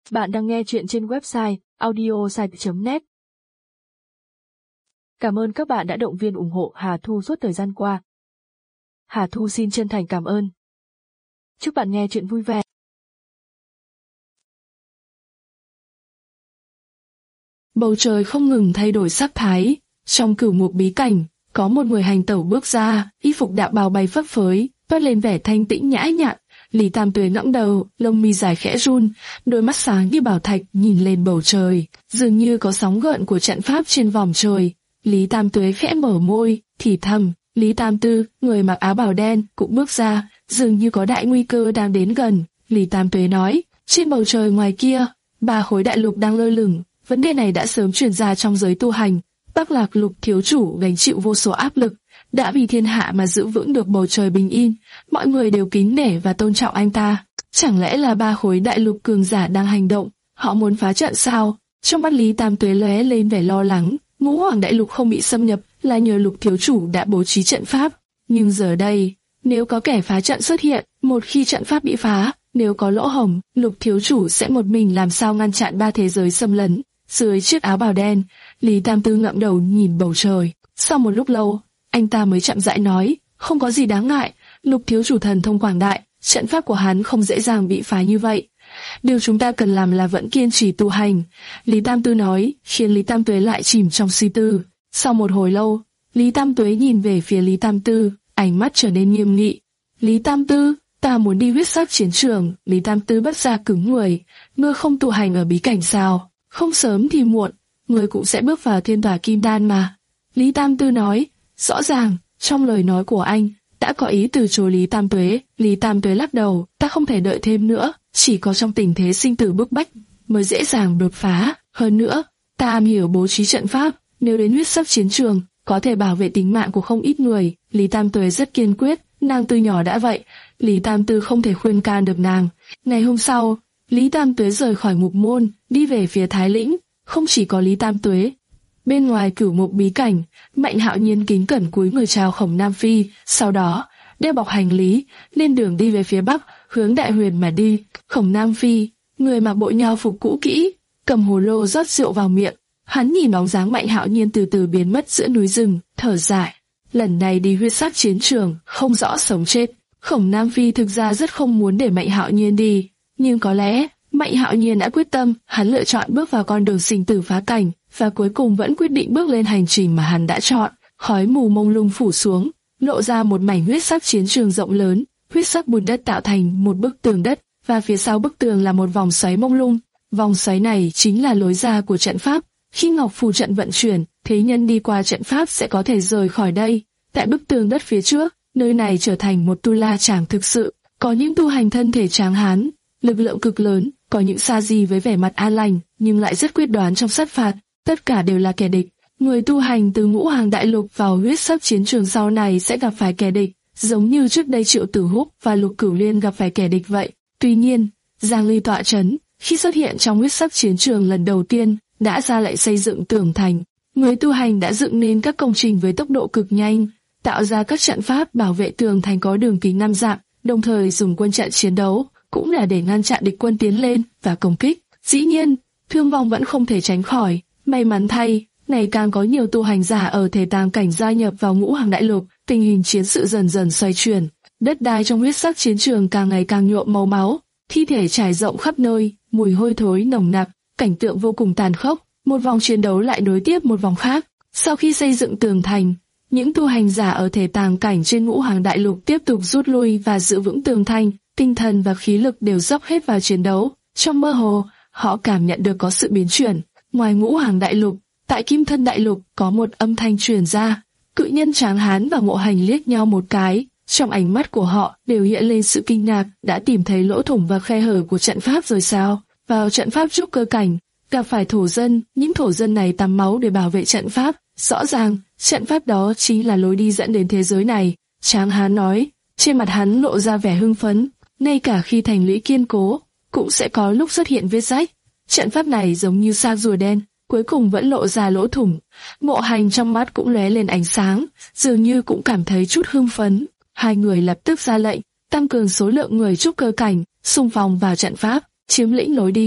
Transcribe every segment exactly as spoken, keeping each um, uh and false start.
Bạn đang nghe chuyện trên website audiosite chấm net. Cảm ơn các bạn đã động viên ủng hộ Hà Thu suốt thời gian qua. Hà Thu xin chân thành cảm ơn. Chúc bạn nghe chuyện vui vẻ. Bầu trời không ngừng thay đổi sắc thái, trong cửu mục bí cảnh, có một người hành tẩu bước ra, y phục đạo bào bay phấp phới, toát lên vẻ thanh tĩnh nhã nhặn. Lý Tam Tuế ngẩng đầu, lông mi dài khẽ run, đôi mắt sáng như bảo thạch nhìn lên bầu trời, dường như có sóng gợn của trận pháp trên vòm trời. Lý Tam Tuế khẽ mở môi, thì thầm. Lý Tam Tư, người mặc áo bào đen, cũng bước ra, dường như có đại nguy cơ đang đến gần. Lý Tam Tuế nói, trên bầu trời ngoài kia, ba khối đại lục đang lơ lửng. Vấn đề này đã sớm truyền ra trong giới tu hành. Bắc Lạc Lục thiếu chủ gánh chịu vô số áp lực, đã vì thiên hạ mà giữ vững được bầu trời bình yên, mọi người đều kính nể và tôn trọng anh ta. Chẳng lẽ là ba khối đại lục cường giả đang hành động, họ muốn phá trận sao? Trong mắt Lý Tam Tuế lóe lên vẻ lo lắng, ngũ hoàng đại lục không bị xâm nhập là nhờ Lục thiếu chủ đã bố trí trận pháp. Nhưng giờ đây, nếu có kẻ phá trận xuất hiện, một khi trận pháp bị phá, nếu có lỗ hổng, Lục thiếu chủ sẽ một mình làm sao ngăn chặn ba thế giới xâm lấn? Dưới chiếc áo bào đen, Lý Tam Tư ngậm đầu nhìn bầu trời. Sau một lúc lâu, anh ta mới chậm rãi nói, không có gì đáng ngại, Lục thiếu chủ thần thông quảng đại, trận pháp của hắn không dễ dàng bị phá như vậy. Điều chúng ta cần làm là vẫn kiên trì tu hành. Lý Tam Tư nói, khiến Lý Tam Tuế lại chìm trong suy tư. Sau một hồi lâu, Lý Tam Tuế nhìn về phía Lý Tam Tư, ánh mắt trở nên nghiêm nghị. Lý Tam Tư, ta muốn đi huyết sắc chiến trường. Lý Tam Tư bất giác cứng người, ngươi không tu hành ở bí cảnh sao? Không sớm thì muộn, ngươi cũng sẽ bước vào thiên tòa kim đan mà. Lý Tam Tư nói, rõ ràng, trong lời nói của anh, đã có ý từ chối Lý Tam Tuế. Lý Tam Tuế lắc đầu, ta không thể đợi thêm nữa, chỉ có trong tình thế sinh tử bức bách, mới dễ dàng đột phá. Hơn nữa, ta am hiểu bố trí trận pháp, nếu đến huyết sắc chiến trường, có thể bảo vệ tính mạng của không ít người. Lý Tam Tuế rất kiên quyết, nàng từ nhỏ đã vậy, Lý Tam Tư không thể khuyên can được nàng. Ngày hôm sau, Lý Tam Tuế rời khỏi ngục môn, đi về phía Thái Lĩnh. Không chỉ có Lý Tam Tuế, bên ngoài cửu mục bí cảnh, Mạnh Hạo Nhiên kính cẩn cúi người chào Khổng Nam Phi, sau đó đeo bọc hành lý, lên đường đi về phía bắc, hướng Đại Huyền mà đi. Khổng Nam Phi, người mặc bộ nho phục cũ kỹ, cầm hồ lô rót rượu vào miệng, hắn nhìn bóng dáng Mạnh Hạo Nhiên từ từ biến mất giữa núi rừng, thở dài. Lần này đi huyết sắc chiến trường, không rõ sống chết. Khổng Nam Phi thực ra rất không muốn để Mạnh Hạo Nhiên đi, nhưng có lẽ Mạnh Hạo Nhiên đã quyết tâm, hắn lựa chọn bước vào con đường sinh tử phá cảnh, và cuối cùng vẫn quyết định bước lên hành trình mà hắn đã chọn. Khói mù mông lung phủ xuống, lộ ra một mảnh huyết sắc chiến trường rộng lớn, huyết sắc bùn đất tạo thành một bức tường đất, và phía sau bức tường là một vòng xoáy mông lung. Vòng xoáy này chính là lối ra của trận pháp. Khi ngọc phù trận vận chuyển, thế nhân đi qua trận pháp sẽ có thể rời khỏi đây. Tại bức tường đất phía trước, nơi này trở thành một tu la tràng thực sự. Có những tu hành thân thể tráng hán, lực lượng cực lớn, có những sa di với vẻ mặt an lành, nhưng lại rất quyết đoán trong sát phạt. Tất cả đều là kẻ địch. Người tu hành từ ngũ hoàng đại lục vào huyết sắc chiến trường sau này sẽ gặp phải kẻ địch, giống như trước đây Triệu Tử Húc và Lục Cửu Liên gặp phải kẻ địch vậy. Tuy nhiên, Giang Ly tọa chấn, khi xuất hiện trong huyết sắc chiến trường lần đầu tiên, đã ra lệnh xây dựng tường thành. Người tu hành đã dựng nên các công trình với tốc độ cực nhanh, tạo ra các trận pháp bảo vệ tường thành có đường kính năm dặm, đồng thời dùng quân trận chiến đấu, cũng là để ngăn chặn địch quân tiến lên và công kích. Dĩ nhiên, thương vong vẫn không thể tránh khỏi. May mắn thay, ngày càng có nhiều tu hành giả ở thể tàng cảnh gia nhập vào ngũ hoàng đại lục, tình hình chiến sự dần dần xoay chuyển. Đất đai trong huyết sắc chiến trường càng ngày càng nhuộm màu máu, thi thể trải rộng khắp nơi, mùi hôi thối nồng nặc, cảnh tượng vô cùng tàn khốc. Một vòng chiến đấu lại nối tiếp một vòng khác. Sau khi xây dựng tường thành, những tu hành giả ở thể tàng cảnh trên ngũ hoàng đại lục tiếp tục rút lui và giữ vững tường thành, tinh thần và khí lực đều dốc hết vào chiến đấu. Trong mơ hồ, họ cảm nhận được có sự biến chuyển. Ngoài ngũ hoàng đại lục, tại Kim Thân đại lục có một âm thanh truyền ra. Cự nhân Tráng Hán và Mộ Hành liếc nhau một cái, trong ánh mắt của họ đều hiện lên sự kinh ngạc. Đã tìm thấy lỗ thủng và khe hở của trận pháp rồi sao? Vào trận pháp trúc cơ cảnh, gặp phải thổ dân, những thổ dân này tắm máu để bảo vệ trận pháp. Rõ ràng, trận pháp đó chính là lối đi dẫn đến thế giới này. Tráng Hán nói, trên mặt hắn lộ ra vẻ hưng phấn. Ngay cả khi thành lũy kiên cố, cũng sẽ có lúc xuất hiện vết rách. Trận pháp này giống như xác rùa đen, cuối cùng vẫn lộ ra lỗ thủng. Mộ Hành trong mắt cũng lóe lên ánh sáng, dường như cũng cảm thấy chút hưng phấn. Hai người lập tức ra lệnh, tăng cường số lượng người trúc cơ cảnh, xung phong vào trận pháp, chiếm lĩnh lối đi.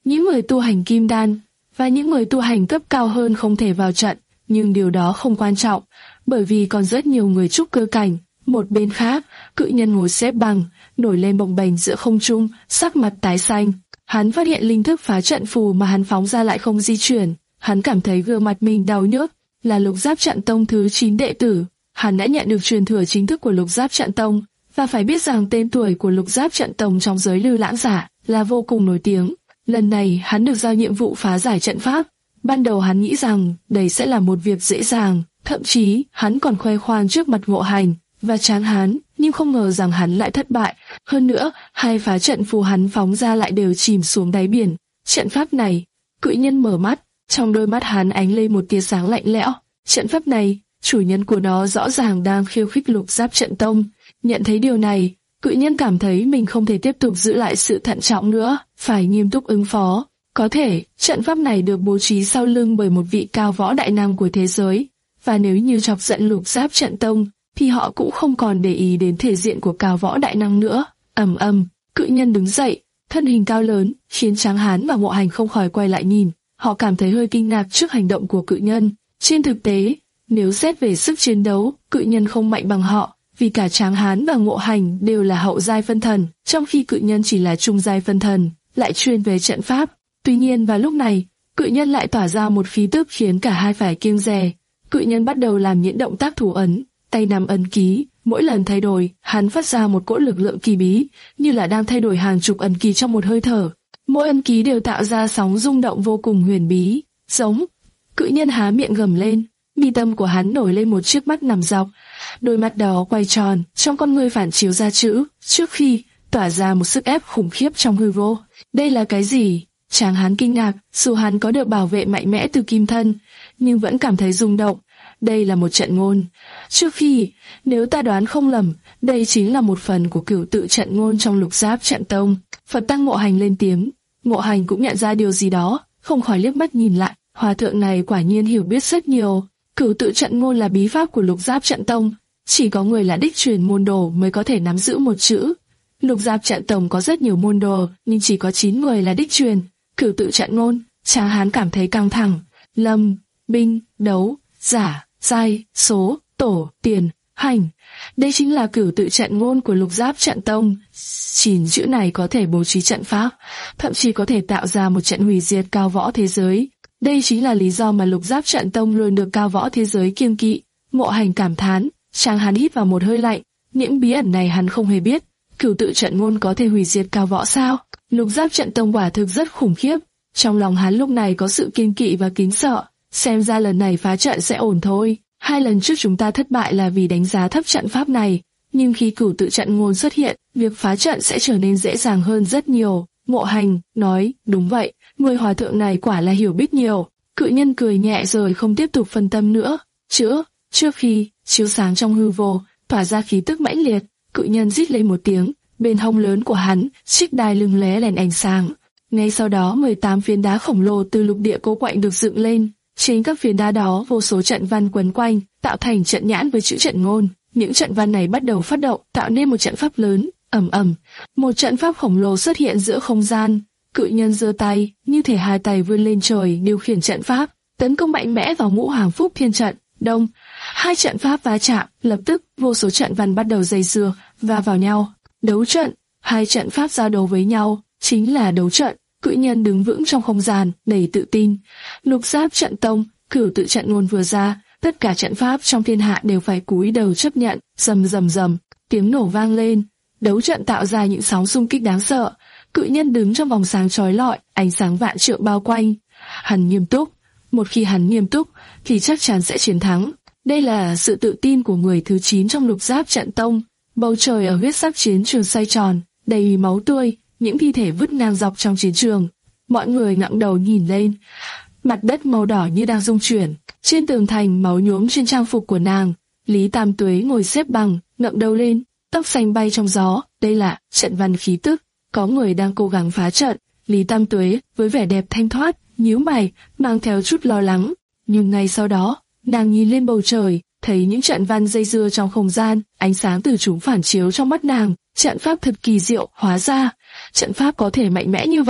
những người tu hành kim đan và những người tu hành cấp cao hơn không thể vào trận, nhưng điều đó không quan trọng, bởi vì còn rất nhiều người trúc cơ cảnh. Một bên khác, cự nhân ngồi xếp bằng, nổi lên bồng bềnh giữa không trung, sắc mặt tái xanh. Hắn phát hiện linh thức phá trận phù mà hắn phóng ra lại không di chuyển. Hắn cảm thấy gương mặt mình đau nhức, là Lục Giáp Trận Tông thứ chín đệ tử. Hắn đã nhận được truyền thừa chính thức của Lục Giáp Trận Tông, và phải biết rằng tên tuổi của Lục Giáp Trận Tông trong giới lưu lãng giả là vô cùng nổi tiếng. Lần này hắn được giao nhiệm vụ phá giải trận pháp. Ban đầu hắn nghĩ rằng đây sẽ là một việc dễ dàng, thậm chí hắn còn khoe khoang trước mặt Ngộ Hành và Tráng Hán, nhưng không ngờ rằng hắn lại thất bại. Hơn nữa, hai phá trận phù hắn phóng ra lại đều chìm xuống đáy biển. Trận pháp này, cự nhân mở mắt, trong đôi mắt hắn ánh lên một tia sáng lạnh lẽo. Trận pháp này, chủ nhân của nó rõ ràng đang khiêu khích Lục Giáp Trận Tông. Nhận thấy điều này, cự nhân cảm thấy mình không thể tiếp tục giữ lại sự thận trọng nữa, phải nghiêm túc ứng phó. Có thể, trận pháp này được bố trí sau lưng bởi một vị cao võ đại năng của thế giới, và nếu như chọc giận Lục Giáp Trận Tông, thì họ cũng không còn để ý đến thể diện của cao võ đại năng nữa. Ầm ầm, cự nhân đứng dậy, thân hình cao lớn, khiến Tráng Hán và Ngộ Hành không khỏi quay lại nhìn. Họ cảm thấy hơi kinh ngạc trước hành động của cự nhân. Trên thực tế, nếu xét về sức chiến đấu, cự nhân không mạnh bằng họ, vì cả Tráng Hán và Ngộ Hành đều là hậu giai phân thần, trong khi cự nhân chỉ là trung giai phân thần, lại chuyên về trận pháp. Tuy nhiên vào lúc này, cự nhân lại tỏa ra một khí tức khiến cả hai phải kiêng dè. Cự nhân bắt đầu làm những động tác thủ ấn, tay nắm ấn ký, mỗi lần thay đổi, hắn phát ra một cỗ lực lượng kỳ bí, như là đang thay đổi hàng chục ấn ký trong một hơi thở. Mỗi ấn ký đều tạo ra sóng rung động vô cùng huyền bí. Giống, cự nhân há miệng gầm lên, mi tâm của hắn nổi lên một chiếc mắt nằm dọc, đôi mắt đó quay tròn, trong con người phản chiếu ra chữ, trước khi tỏa ra một sức ép khủng khiếp trong hư vô. Đây là cái gì? Tráng Hán kinh ngạc, dù hắn có được bảo vệ mạnh mẽ từ kim thân, nhưng vẫn cảm thấy rung động. Đây là một trận ngôn. Trước khi, nếu ta đoán không lầm, đây chính là một phần của cửu tự trận ngôn trong Lục Giáp Trận Tông. Phật tăng Ngộ Hành lên tiếng. Ngộ Hành cũng nhận ra điều gì đó, không khỏi liếc mắt nhìn lại. Hòa thượng này quả nhiên hiểu biết rất nhiều. Cửu tự trận ngôn là bí pháp của Lục Giáp Trận Tông, chỉ có người là đích truyền môn đồ mới có thể nắm giữ một chữ. Lục Giáp Trận Tông có rất nhiều môn đồ, nhưng chỉ có chín người là đích truyền. Cửu tự trận ngôn, Tráng Hán cảm thấy căng thẳng. Lâm, binh, đấu, giả, giai, số, tổ, tiền, hành. Đây chính là cửu tự trận ngôn của Lục Giáp Trận Tông. Chín chữ này có thể bố trí trận pháp, thậm chí có thể tạo ra một trận hủy diệt cao võ thế giới. Đây chính là lý do mà Lục Giáp Trận Tông luôn được cao võ thế giới kiêng kỵ. Ngộ Hành cảm thán, Tráng Hán hít vào một hơi lạnh. Những bí ẩn này hắn không hề biết. Cửu tự trận ngôn có thể hủy diệt cao võ sao? Lục Giáp Trận Tông quả thực rất khủng khiếp. Trong lòng hắn lúc này có sự kiêng kỵ và kính sợ. Xem ra lần này phá trận sẽ ổn thôi. Hai lần trước chúng ta thất bại là vì đánh giá thấp trận pháp này, nhưng khi cửu tự trận ngôn xuất hiện, việc phá trận sẽ trở nên dễ dàng hơn rất nhiều. Ngộ Hành nói, đúng vậy, người hòa thượng này quả là hiểu biết nhiều. Cự nhân cười nhẹ rồi không tiếp tục phân tâm nữa. Chữa, trước khi, chiếu sáng trong hư vô, tỏa ra khí tức mãnh liệt, cự nhân rít lên một tiếng, bên hông lớn của hắn, xích đai lưng lóe lên ánh sáng. Ngay sau đó mười tám phiến đá khổng lồ từ lục địa cô quạnh được dựng lên. Trên các phiến đá đó vô số trận văn quấn quanh, tạo thành trận nhãn với chữ trận ngôn. Những trận văn này bắt đầu phát động, tạo nên một trận pháp lớn. Ầm ầm, một trận pháp khổng lồ xuất hiện giữa không gian. Cự nhân giơ tay, như thể hai tay vươn lên trời điều khiển trận pháp, tấn công mạnh mẽ vào Ngũ Hàng Phúc Thiên trận. Đông, hai trận pháp va chạm, lập tức vô số trận văn bắt đầu dây dưa và vào nhau. Đấu trận, hai trận pháp giao đấu với nhau, chính là đấu trận. Cự nhân đứng vững trong không gian, đầy tự tin. Lục Giáp Trận Tông, cửu tự trận ngôn vừa ra, tất cả trận pháp trong thiên hạ đều phải cúi đầu chấp nhận. Rầm rầm rầm, tiếng nổ vang lên, đấu trận tạo ra những sóng xung kích đáng sợ. Cự nhân đứng trong vòng sáng chói lọi, ánh sáng vạn trượng bao quanh. Hắn nghiêm túc, một khi hắn nghiêm túc, thì chắc chắn sẽ chiến thắng. Đây là sự tự tin của người thứ chín trong Lục Giáp Trận Tông. Bầu trời ở huyết sắc chiến trường xoay tròn, đầy máu tươi. Những thi thể vứt ngang dọc trong chiến trường. Mọi người ngẩng đầu nhìn lên, mặt đất màu đỏ như đang rung chuyển. Trên tường thành máu nhuốm trên trang phục của nàng. Lý Tam Tuế ngồi xếp bằng, ngẩng đầu lên, tóc xanh bay trong gió. Đây là trận văn khí tức. Có người đang cố gắng phá trận. Lý Tam Tuế với vẻ đẹp thanh thoát, nhíu mày, mang theo chút lo lắng. Nhưng ngay sau đó, nàng nhìn lên bầu trời, thấy những trận văn dây dưa trong không gian, ánh sáng từ chúng phản chiếu trong mắt nàng. Trận pháp thật kỳ diệu, hóa ra trận pháp có thể mạnh mẽ như vậy.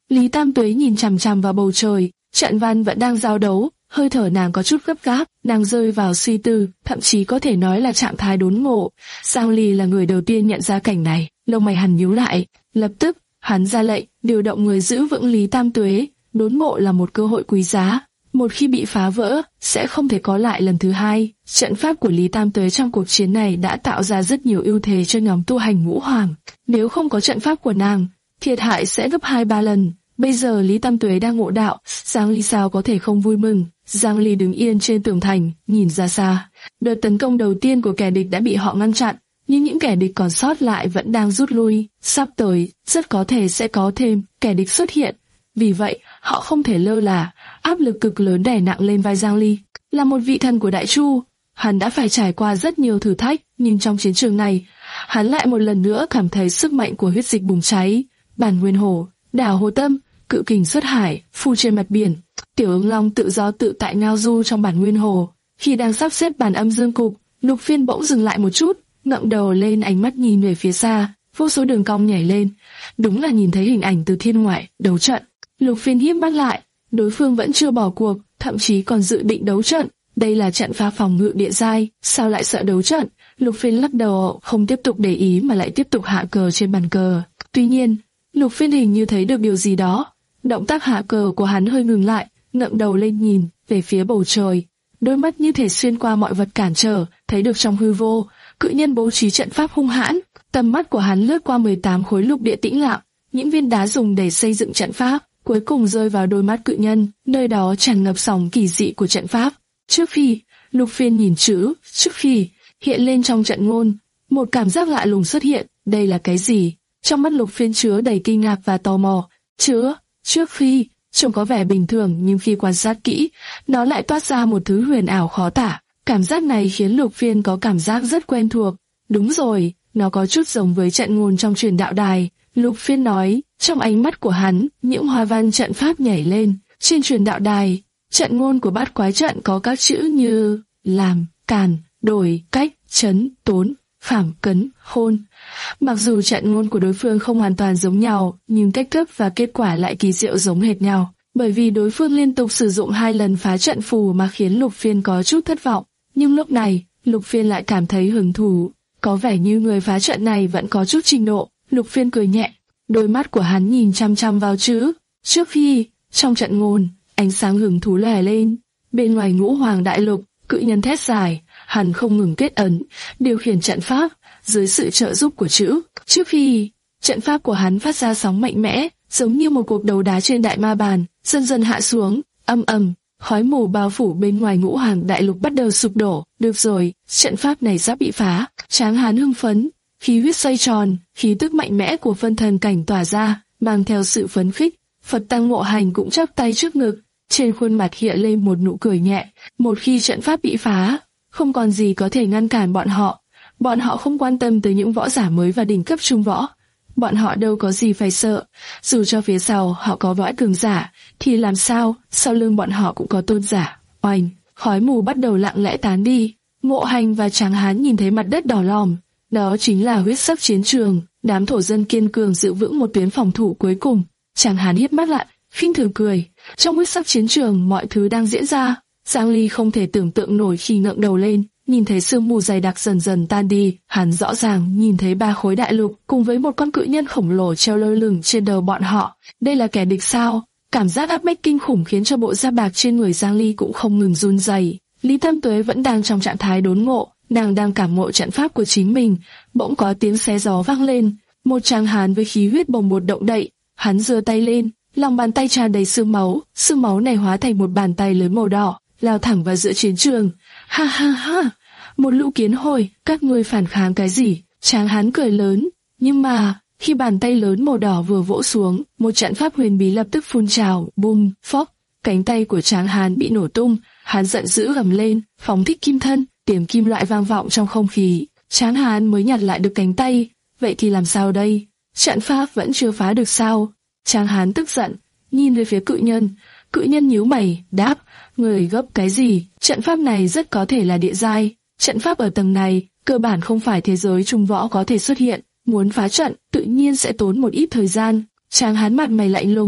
Lý Tam Tuế nhìn chằm chằm vào bầu trời, trận văn vẫn đang giao đấu, hơi thở nàng có chút gấp gáp, nàng rơi vào suy tư, thậm chí có thể nói là trạng thái đốn ngộ. Giang Ly là người đầu tiên nhận ra cảnh này, lông mày hắn nhíu lại, lập tức hắn ra lệnh, điều động người giữ vững Lý Tam Tuế. Đốn ngộ là một cơ hội quý giá, một khi bị phá vỡ, sẽ không thể có lại lần thứ hai. Trận pháp của Lý Tam Tuế trong cuộc chiến này đã tạo ra rất nhiều ưu thế cho nhóm tu hành ngũ hoàng. Nếu không có trận pháp của nàng, thiệt hại sẽ gấp hai ba lần. Bây giờ Lý Tam Tuế đang ngộ đạo, Giang Ly sao có thể không vui mừng. Giang Ly đứng yên trên tường thành, nhìn ra xa. Đợt tấn công đầu tiên của kẻ địch đã bị họ ngăn chặn, nhưng những kẻ địch còn sót lại vẫn đang rút lui. Sắp tới, rất có thể sẽ có thêm kẻ địch xuất hiện. Vì vậy, họ không thể lơ là, áp lực cực lớn đè nặng lên vai Giang Ly. Là một vị thần của Đại Chu, hắn đã phải trải qua rất nhiều thử thách, nhưng trong chiến trường này, hắn lại một lần nữa cảm thấy sức mạnh của huyết dịch bùng cháy. Bản Nguyên Hồ, đảo Hồ Tâm, cự kình xuất hải, phù trên mặt biển. Tiểu Ứng Long tự do tự tại ngao du trong Bản Nguyên Hồ. Khi đang sắp xếp bản âm dương cục, Lục Phiên bỗng dừng lại một chút, ngẩng đầu lên, ánh mắt nhìn về phía xa, vô số đường cong nhảy lên. Đúng là nhìn thấy hình ảnh từ thiên ngoại đấu trận. Lục Phiên híp mắt lại, đối phương vẫn chưa bỏ cuộc, thậm chí còn dự định đấu trận. Đây là trận phá phòng ngự địa giai, sao lại sợ đấu trận? Lục Phiên lắc đầu, không tiếp tục để ý mà lại tiếp tục hạ cờ trên bàn cờ. Tuy nhiên, Lục Phiên hình như thấy được điều gì đó, động tác hạ cờ của hắn hơi ngừng lại, ngẩng đầu lên nhìn về phía bầu trời, đôi mắt như thể xuyên qua mọi vật cản trở, thấy được trong hư vô, cự nhân bố trí trận pháp hung hãn. Tầm mắt của hắn lướt qua mười tám khối lục địa tĩnh lặng, những viên đá dùng để xây dựng trận pháp, cuối cùng rơi vào đôi mắt cự nhân, nơi đó tràn ngập sóng kỳ dị của trận pháp. Trước khi, Lục Phiên nhìn chữ trước khi hiện lên trong trận ngôn, một cảm giác lạ lùng xuất hiện. Đây là cái gì? Trong mắt Lục Phiên chứa đầy kinh ngạc và tò mò. Chữ trước khi trông có vẻ bình thường, nhưng khi quan sát kỹ, nó lại toát ra một thứ huyền ảo khó tả. Cảm giác này khiến Lục Phiên có cảm giác rất quen thuộc. Đúng rồi, nó có chút giống với trận ngôn trong truyền đạo đài. Lục Phiên nói, trong ánh mắt của hắn, những hoa văn trận pháp nhảy lên. Trên truyền đạo đài, trận ngôn của bát quái trận có các chữ như làm, càn, đổi, cách, chấn, tốn, phảm, cấn, khôn. Mặc dù trận ngôn của đối phương không hoàn toàn giống nhau, nhưng cách thức và kết quả lại kỳ diệu giống hệt nhau. Bởi vì đối phương liên tục sử dụng hai lần phá trận phù mà khiến Lục Phiên có chút thất vọng. Nhưng lúc này, Lục Phiên lại cảm thấy hứng thú. Có vẻ như người phá trận này vẫn có chút trình độ. Lục Phiên cười nhẹ, đôi mắt của hắn nhìn chăm chăm vào chữ trước khi. Trong trận ngôn, ánh sáng hứng thú lè lên. Bên ngoài Ngũ Hoàng Đại Lục, cự nhân thét dài, hắn không ngừng kết ấn, điều khiển trận pháp dưới sự trợ giúp của chữ trước khi. Trận pháp của hắn phát ra sóng mạnh mẽ, giống như một cuộc đấu đá trên đại ma bàn, dần dần hạ xuống. Âm ầm, khói mù bao phủ bên ngoài Ngũ Hoàng Đại Lục bắt đầu sụp đổ. Được rồi, trận pháp này sắp bị phá. Tráng hán hưng phấn, khí huyết xoay tròn, khí tức mạnh mẽ của phân thần cảnh tỏa ra, mang theo sự phấn khích. Phật Tăng Ngộ Hành cũng chắp tay trước ngực, trên khuôn mặt hiện lên một nụ cười nhẹ. Một khi trận pháp bị phá, không còn gì có thể ngăn cản bọn họ. Bọn họ không quan tâm tới những võ giả mới và đỉnh cấp trung võ. Bọn họ đâu có gì phải sợ. Dù cho phía sau họ có võ cường giả, thì làm sao, sau lưng bọn họ cũng có tôn giả. Oanh, khói mù bắt đầu lặng lẽ tán đi. Ngộ Hành và Tráng Hán nhìn thấy mặt đất đỏ lòm. Đó chính là huyết sắc chiến trường. Đám thổ dân kiên cường giữ vững một tuyến phòng thủ cuối cùng. Tráng Hán híp mắt lại, khinh thường cười. Trong huyết sắc chiến trường mọi thứ đang diễn ra. Giang Ly không thể tưởng tượng nổi khi ngẩng đầu lên, nhìn thấy sương mù dày đặc dần dần tan đi. Hắn rõ ràng nhìn thấy ba khối đại lục cùng với một con cự nhân khổng lồ treo lơ lửng trên đầu bọn họ. Đây là kẻ địch sao? Cảm giác áp bách kinh khủng khiến cho bộ da bạc trên người Giang Ly cũng không ngừng run rẩy. Lý Tam Tuế vẫn đang trong trạng thái đốn ngộ, nàng đang cảm ngộ trận pháp của chính mình. Bỗng có tiếng xé gió vang lên, một tráng hán với khí huyết bồng bột động đậy. Hắn giơ tay lên, lòng bàn tay tràn đầy sương máu, sương máu này hóa thành một bàn tay lớn màu đỏ, lao thẳng vào giữa chiến trường. Ha ha ha, một lũ kiến hồi, các ngươi phản kháng cái gì? Tráng hán cười lớn, nhưng mà khi bàn tay lớn màu đỏ vừa vỗ xuống, một trận pháp huyền bí lập tức phun trào, bum, phốc, cánh tay của Tráng hán bị nổ tung. Hắn giận dữ gầm lên, phóng thích kim thân, tiếng kim loại vang vọng trong không khí. Tráng hán mới nhặt lại được cánh tay, vậy thì làm sao đây? Trận pháp vẫn chưa phá được sao? Tráng hán tức giận, nhìn về phía cự nhân. Cự nhân nhíu mày, đáp, người gấp cái gì? Trận pháp này rất có thể là địa giai. Trận pháp ở tầng này, cơ bản không phải thế giới trung võ có thể xuất hiện. Muốn phá trận, tự nhiên sẽ tốn một ít thời gian. Tráng hán mặt mày lạnh lùng,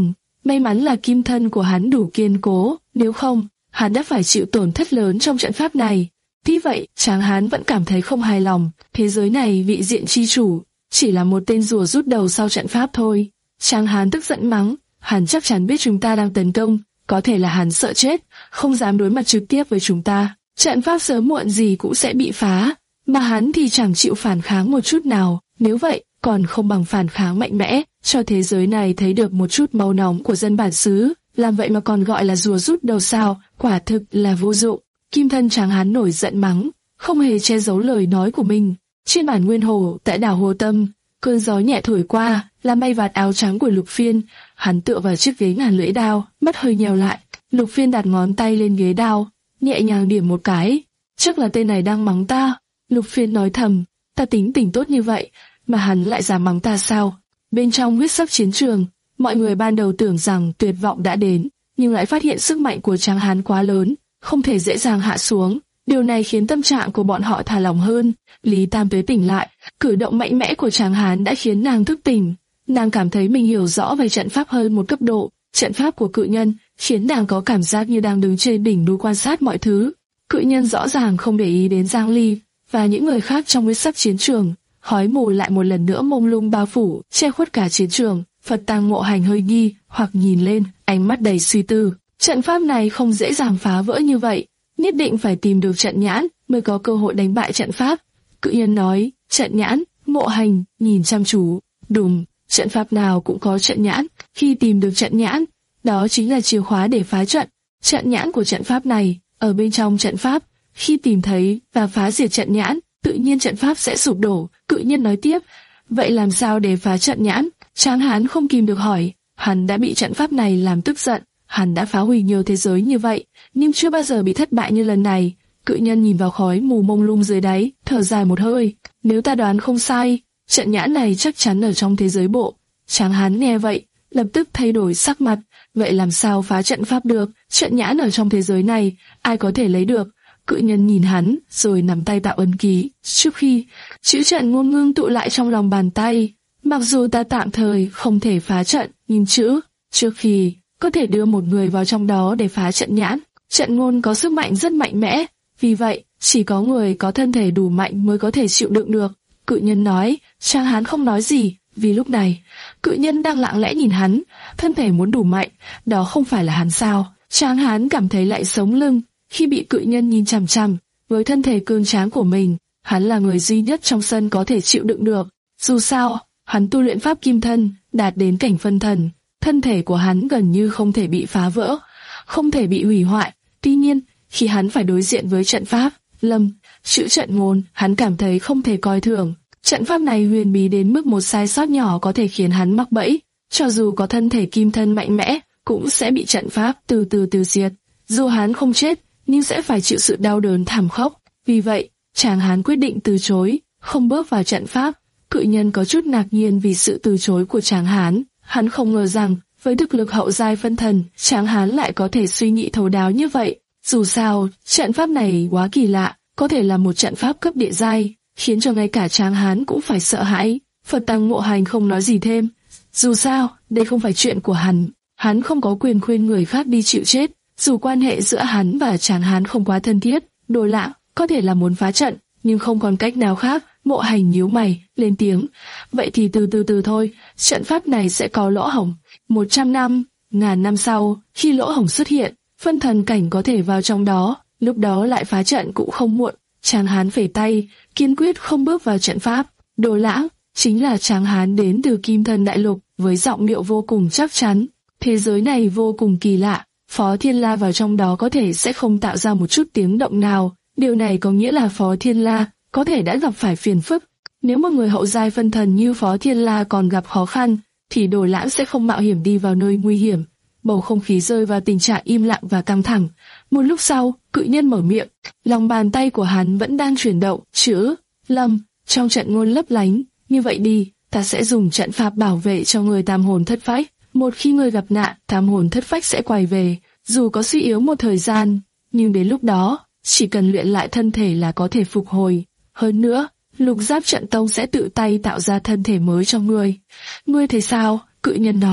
May mắn là kim thân của hắn đủ kiên cố, nếu không, hắn đã phải chịu tổn thất lớn trong trận pháp này. Tuy vậy, Tráng Hán vẫn cảm thấy không hài lòng, thế giới này vị diện chi chủ, chỉ là một tên rùa rút đầu sau trận pháp thôi. Tráng Hán tức giận mắng, hắn chắc chắn biết chúng ta đang tấn công, có thể là hắn sợ chết, không dám đối mặt trực tiếp với chúng ta. Trận pháp sớm muộn gì cũng sẽ bị phá, mà hắn thì chẳng chịu phản kháng một chút nào, nếu vậy, còn không bằng phản kháng mạnh mẽ, cho thế giới này thấy được một chút máu nóng của dân bản xứ, làm vậy mà còn gọi là rùa rút đầu sao, quả thực là vô dụng. Kim thân Tráng Hán nổi giận mắng, không hề che giấu lời nói của mình. Trên bản nguyên hồ, tại đảo Hồ Tâm, cơn gió nhẹ thổi qua, làm bay vạt áo trắng của Lục Phiên. Hắn tựa vào chiếc ghế ngàn lưỡi đao, mắt hơi nhèo lại. Lục Phiên đặt ngón tay lên ghế đao, nhẹ nhàng điểm một cái. Chắc là tên này đang mắng ta. Lục Phiên nói thầm, ta tính tình tốt như vậy, mà hắn lại dám mắng ta sao? Bên trong huyết sắc chiến trường, mọi người ban đầu tưởng rằng tuyệt vọng đã đến, nhưng lại phát hiện sức mạnh của Tráng Hán quá lớn, không thể dễ dàng hạ xuống. Điều này khiến tâm trạng của bọn họ thả lỏng hơn. Lý Tam Tuế tỉnh lại, cử động mạnh mẽ của Tráng Hán đã khiến nàng thức tỉnh. Nàng cảm thấy mình hiểu rõ về trận pháp hơn một cấp độ. Trận pháp của cự nhân khiến nàng có cảm giác như đang đứng trên đỉnh núi quan sát mọi thứ. Cự nhân rõ ràng không để ý đến Giang Ly và những người khác trong huyết sắc chiến trường. Khói mù lại một lần nữa mông lung bao phủ, che khuất cả chiến trường. Phật Tăng Ngộ Hành hơi nghi hoặc nhìn lên, ánh mắt đầy suy tư. Trận pháp này không dễ dàng phá vỡ như vậy, nhất định phải tìm được trận nhãn mới có cơ hội đánh bại trận pháp. Cự nhân nói, trận nhãn. Ngộ Hành nhìn chăm chú, đùm, trận pháp nào cũng có trận nhãn. Khi tìm được trận nhãn, đó chính là chìa khóa để phá trận. Trận nhãn của trận pháp này ở bên trong trận pháp. Khi tìm thấy và phá diệt trận nhãn, tự nhiên trận pháp sẽ sụp đổ. Cự nhân nói tiếp, vậy làm sao để phá trận nhãn? Tráng Hán không kìm được hỏi. Hắn đã bị trận pháp này làm tức giận. Hắn đã phá hủy nhiều thế giới như vậy, nhưng chưa bao giờ bị thất bại như lần này. Cự nhân nhìn vào khói mù mông lung dưới đáy, thở dài một hơi. Nếu ta đoán không sai, trận nhãn này chắc chắn ở trong thế giới bộ. Tráng Hán nghe vậy, lập tức thay đổi sắc mặt. Vậy làm sao phá trận pháp được? Trận nhãn ở trong thế giới này, ai có thể lấy được? Cự nhân nhìn hắn, rồi nắm tay tạo ấn ký. Trước khi, chữ trận ngôn ngưng tụ lại trong lòng bàn tay. Mặc dù ta tạm thời không thể phá trận, nhưng chữ, trước khi, có thể đưa một người vào trong đó để phá trận nhãn. Trận ngôn có sức mạnh rất mạnh mẽ, vì vậy, chỉ có người có thân thể đủ mạnh mới có thể chịu đựng được. Cự nhân nói, Tráng Hán không nói gì, vì lúc này, cự nhân đang lặng lẽ nhìn hắn, thân thể muốn đủ mạnh, đó không phải là hắn sao. Tráng Hán cảm thấy lại sống lưng, khi bị cự nhân nhìn chằm chằm, với thân thể cường tráng của mình, hắn là người duy nhất trong sân có thể chịu đựng được. Dù sao, hắn tu luyện pháp kim thân, đạt đến cảnh phân thần. Thân thể của hắn gần như không thể bị phá vỡ, không thể bị hủy hoại. Tuy nhiên, khi hắn phải đối diện với trận pháp, lâm, chữ trận ngôn, hắn cảm thấy không thể coi thường. Trận pháp này huyền bí đến mức một sai sót nhỏ có thể khiến hắn mắc bẫy. Cho dù có thân thể kim thân mạnh mẽ, cũng sẽ bị trận pháp từ từ tiêu diệt. Dù hắn không chết, nhưng sẽ phải chịu sự đau đớn thảm khốc. Vì vậy, Tráng Hán quyết định từ chối, không bước vào trận pháp. Cự nhân có chút ngạc nhiên vì sự từ chối của Tráng Hán. Hắn không ngờ rằng, với thực lực hậu giai phân thần, Tráng Hán lại có thể suy nghĩ thấu đáo như vậy. Dù sao, trận pháp này quá kỳ lạ, có thể là một trận pháp cấp địa giai, khiến cho ngay cả Tráng Hán cũng phải sợ hãi. Phật Tăng Ngộ Hành không nói gì thêm. Dù sao, đây không phải chuyện của hắn. Hắn không có quyền khuyên người khác đi chịu chết. Dù quan hệ giữa hắn và Tráng Hán không quá thân thiết, Đồ Lãng có thể là muốn phá trận, nhưng không còn cách nào khác. Ngộ Hành nhíu mày, lên tiếng. Vậy thì từ từ từ thôi, trận pháp này sẽ có lỗ hổng. Một trăm năm, ngàn năm sau, khi lỗ hổng xuất hiện, phân thần cảnh có thể vào trong đó, lúc đó lại phá trận cũng không muộn. Tráng Hán phẩy tay, kiên quyết không bước vào trận pháp. Đồ Lãng chính là Tráng Hán đến từ Kim Thân Đại Lục, với giọng điệu vô cùng chắc chắn. Thế giới này vô cùng kỳ lạ, Phó Thiên La vào trong đó có thể sẽ không tạo ra một chút tiếng động nào. Điều này có nghĩa là Phó Thiên La có thể đã gặp phải phiền phức. Nếu một người hậu giai phân thần như Phó Thiên La còn gặp khó khăn, thì Đồ Lãng sẽ không mạo hiểm đi vào nơi nguy hiểm. Bầu không khí rơi vào tình trạng im lặng và căng thẳng. Một lúc sau, cự nhân mở miệng, lòng bàn tay của hắn vẫn đang chuyển động, chữ Lâm trong trận ngôn lấp lánh. Như vậy đi, ta sẽ dùng trận pháp bảo vệ cho người tam hồn thất phách. Một khi người gặp nạn, tam hồn thất phách sẽ quay về, dù có suy yếu một thời gian, nhưng đến lúc đó, chỉ cần luyện lại thân thể là có thể phục hồi. Hơn nữa, Lục Giáp Trận Tông sẽ tự tay tạo ra thân thể mới cho ngươi. Ngươi thấy sao? Cự nhân nói.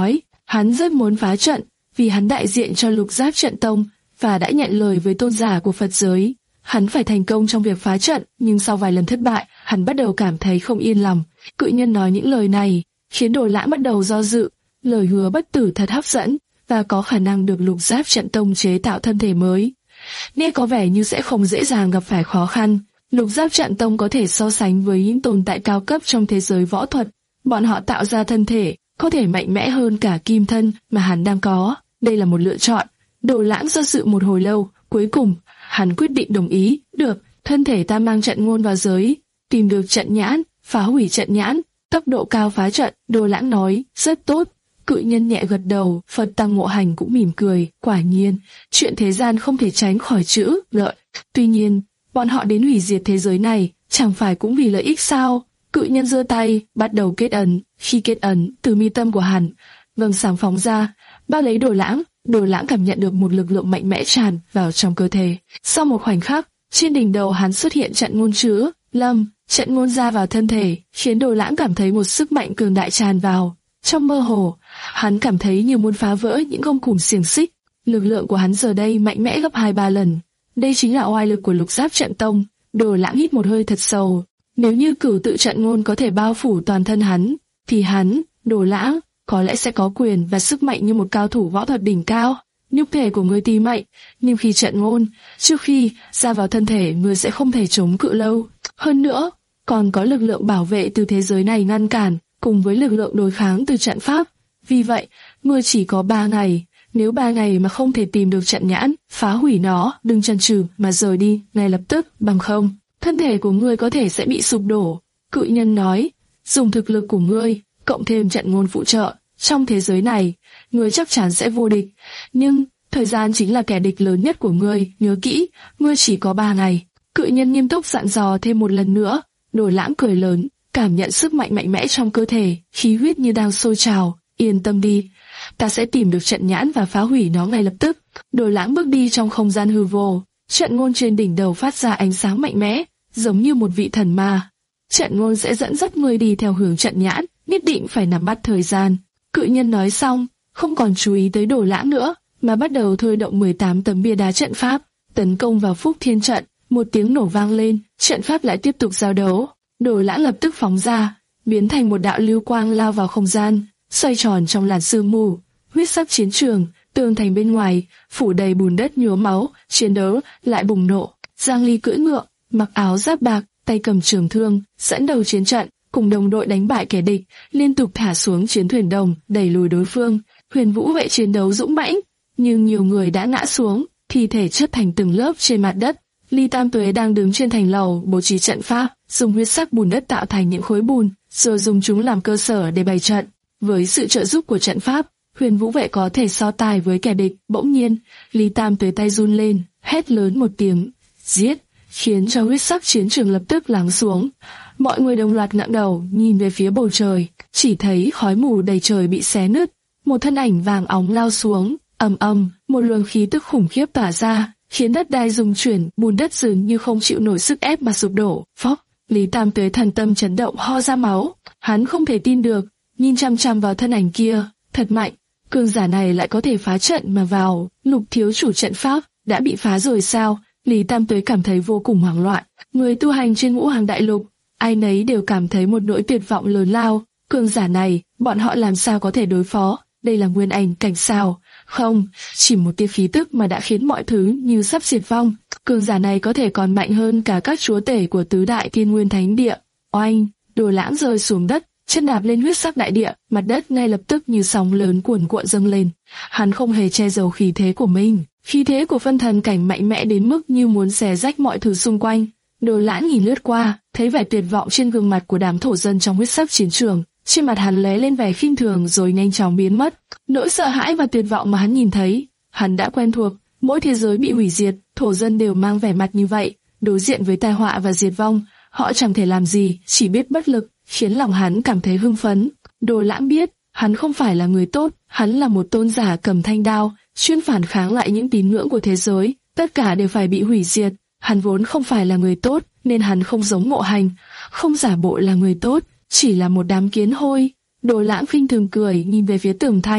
Hắn rất muốn phá trận, vì hắn đại diện cho Lục Giáp Trận Tông và đã nhận lời với tôn giả của Phật giới. Hắn phải thành công trong việc phá trận, nhưng sau vài lần thất bại, hắn bắt đầu cảm thấy không yên lòng. Cự nhân nói những lời này, khiến Đồ Lãng bắt đầu do dự. Lời hứa bất tử thật hấp dẫn, và có khả năng được Lục Giáp Trận Tông chế tạo thân thể mới. Nghe có vẻ như sẽ không dễ dàng gặp phải khó khăn. Lục Giáp Trận Tông có thể so sánh với những tồn tại cao cấp trong thế giới võ thuật. Bọn họ tạo ra thân thể có thể mạnh mẽ hơn cả kim thân mà hắn đang có. Đây là một lựa chọn. Đồ Lãng do dự một hồi lâu, cuối cùng hắn quyết định đồng ý. Được, thân thể ta mang trận ngôn vào giới, tìm được trận nhãn, phá hủy trận nhãn, tốc độ cao phá trận. Đồ Lãng nói, rất tốt. Cự nhân nhẹ gật đầu. Phật Tăng Ngộ Hành cũng mỉm cười. Quả nhiên, chuyện thế gian không thể tránh khỏi chữ lợi. Tuy nhiên, bọn họ đến hủy diệt thế giới này, chẳng phải cũng vì lợi ích sao? Cự nhân giơ tay, bắt đầu kết ấn. Khi kết ấn, từ mi tâm của hắn, vầng sáng phóng ra, bao lấy Đồ Lãng. Đồ Lãng cảm nhận được một lực lượng mạnh mẽ tràn vào trong cơ thể. Sau một khoảnh khắc, trên đỉnh đầu hắn xuất hiện trận ngôn chữ Lâm. Trận ngôn ra vào thân thể, khiến Đồ Lãng cảm thấy một sức mạnh cường đại tràn vào. Trong mơ hồ, hắn cảm thấy như muốn phá vỡ những gông cùm xiềng xích. Lực lượng của hắn giờ đây mạnh mẽ gấp hai ba lần. Đây chính là oai lực của Lục Giáp Trận Tông. Đồ Lãng hít một hơi thật sâu. Nếu như cửu tự trận ngôn có thể bao phủ toàn thân hắn, thì hắn, Đồ Lãng, có lẽ sẽ có quyền và sức mạnh như một cao thủ võ thuật đỉnh cao. Nhục thể của ngươi tuy mạnh, nhưng khi trận ngôn, trước khi ra vào thân thể, ngươi sẽ không thể chống cự lâu. Hơn nữa, còn có lực lượng bảo vệ từ thế giới này ngăn cản, cùng với lực lượng đối kháng từ trận pháp. Vì vậy, ngươi chỉ có ba ngày. Nếu ba ngày mà không thể tìm được trận nhãn, phá hủy nó, đừng chần chừ mà rời đi ngay lập tức, bằng không, thân thể của ngươi có thể sẽ bị sụp đổ. Cự nhân nói, dùng thực lực của ngươi, cộng thêm trận ngôn phụ trợ, trong thế giới này, ngươi chắc chắn sẽ vô địch. Nhưng, thời gian chính là kẻ địch lớn nhất của ngươi, nhớ kỹ, ngươi chỉ có ba ngày. Cự nhân nghiêm túc dặn dò thêm một lần nữa. Đồ Lãng cười lớn, cảm nhận sức mạnh mạnh mẽ trong cơ thể, khí huyết như đang sôi trào. Yên tâm đi, ta sẽ tìm được trận nhãn và phá hủy nó ngay lập tức. Đồ Lãng bước đi trong không gian hư vô. Trận ngôn trên đỉnh đầu phát ra ánh sáng mạnh mẽ, giống như một vị thần ma. Trận ngôn sẽ dẫn dắt ngươi đi theo hướng trận nhãn, nhất định phải nắm bắt thời gian. Cự nhân nói xong, không còn chú ý tới Đồ Lãng nữa, mà bắt đầu thôi động mười tám tấm bia đá trận pháp, tấn công vào Phúc Thiên trận. Một tiếng nổ vang lên, trận pháp lại tiếp tục giao đấu. Đồ Lãng lập tức phóng ra, biến thành một đạo lưu quang lao vào không gian, xoay tròn trong làn sương mù. Huyết sắc chiến trường, tường thành bên ngoài phủ đầy bùn đất nhuốm máu, chiến đấu lại bùng nổ. Giang Ly cưỡi ngựa, mặc áo giáp bạc, tay cầm trường thương, dẫn đầu chiến trận, cùng đồng đội đánh bại kẻ địch, liên tục thả xuống chiến thuyền đồng, đẩy lùi đối phương. Huyền Vũ vệ chiến đấu dũng mãnh, nhưng nhiều người đã ngã xuống, thi thể chất thành từng lớp trên mặt đất. Ly Tam Tuế đang đứng trên thành lầu bố trí trận pháp, dùng huyết sắc bùn đất tạo thành những khối bùn, rồi dùng chúng làm cơ sở để bày trận. Với sự trợ giúp của trận pháp, Huyền Vũ vệ có thể so tài với kẻ địch. Bỗng nhiên, Ly Tam Tuế tay run lên, hét lớn một tiếng, giết, khiến cho huyết sắc chiến trường lập tức lắng xuống. Mọi người đồng loạt ngẩng đầu nhìn về phía bầu trời, chỉ thấy khói mù đầy trời bị xé nứt. Một thân ảnh vàng óng lao xuống, ầm ầm, một luồng khí tức khủng khiếp tỏa ra, khiến đất đai rung chuyển, bùn đất dường như không chịu nổi sức ép mà sụp đổ. Phốc, Lý Tam Tuế thần tâm chấn động, ho ra máu. Hắn không thể tin được, nhìn chăm chăm vào thân ảnh kia, thật mạnh, cường giả này lại có thể phá trận mà vào. Lục thiếu chủ trận pháp đã bị phá rồi sao? Lý Tam Tuế cảm thấy vô cùng hoảng loạn. Người tu hành trên Ngũ Hành Đại Lục, ai nấy đều cảm thấy một nỗi tuyệt vọng lớn lao. Cường giả này, bọn họ làm sao có thể đối phó? Đây là nguyên ảnh cảnh sao? Không, chỉ một tia khí tức mà đã khiến mọi thứ như sắp diệt vong. Cường giả này có thể còn mạnh hơn cả các chúa tể của tứ đại thiên nguyên thánh địa. Oanh, Đồ Lãng rơi xuống đất, chân đạp lên huyết sắc đại địa, mặt đất ngay lập tức như sóng lớn cuồn cuộn dâng lên. Hắn không hề che giấu khí thế của mình, khí thế của phân thần cảnh mạnh mẽ đến mức như muốn xé rách mọi thứ xung quanh. Đồ Lãng nhìn lướt qua, thấy vẻ tuyệt vọng trên gương mặt của đám thổ dân trong huyết sắc chiến trường. Trên mặt hắn lóe lên vẻ khinh thường rồi nhanh chóng biến mất. Nỗi sợ hãi và tuyệt vọng mà hắn nhìn thấy, hắn đã quen thuộc. Mỗi thế giới bị hủy diệt, thổ dân đều mang vẻ mặt như vậy, đối diện với tai họa và diệt vong, họ chẳng thể làm gì, chỉ biết bất lực, khiến lòng hắn cảm thấy hưng phấn. Đồ Lãng biết, hắn không phải là người tốt, hắn là một tôn giả cầm thanh đao, chuyên phản kháng lại những tín ngưỡng của thế giới, tất cả đều phải bị hủy diệt. Hắn vốn không phải là người tốt, nên hắn không giống Ngộ Hành, không giả bộ là người tốt, chỉ là một đám kiến hôi. Đồ Lãng khinh thường cười nhìn về phía tường thành,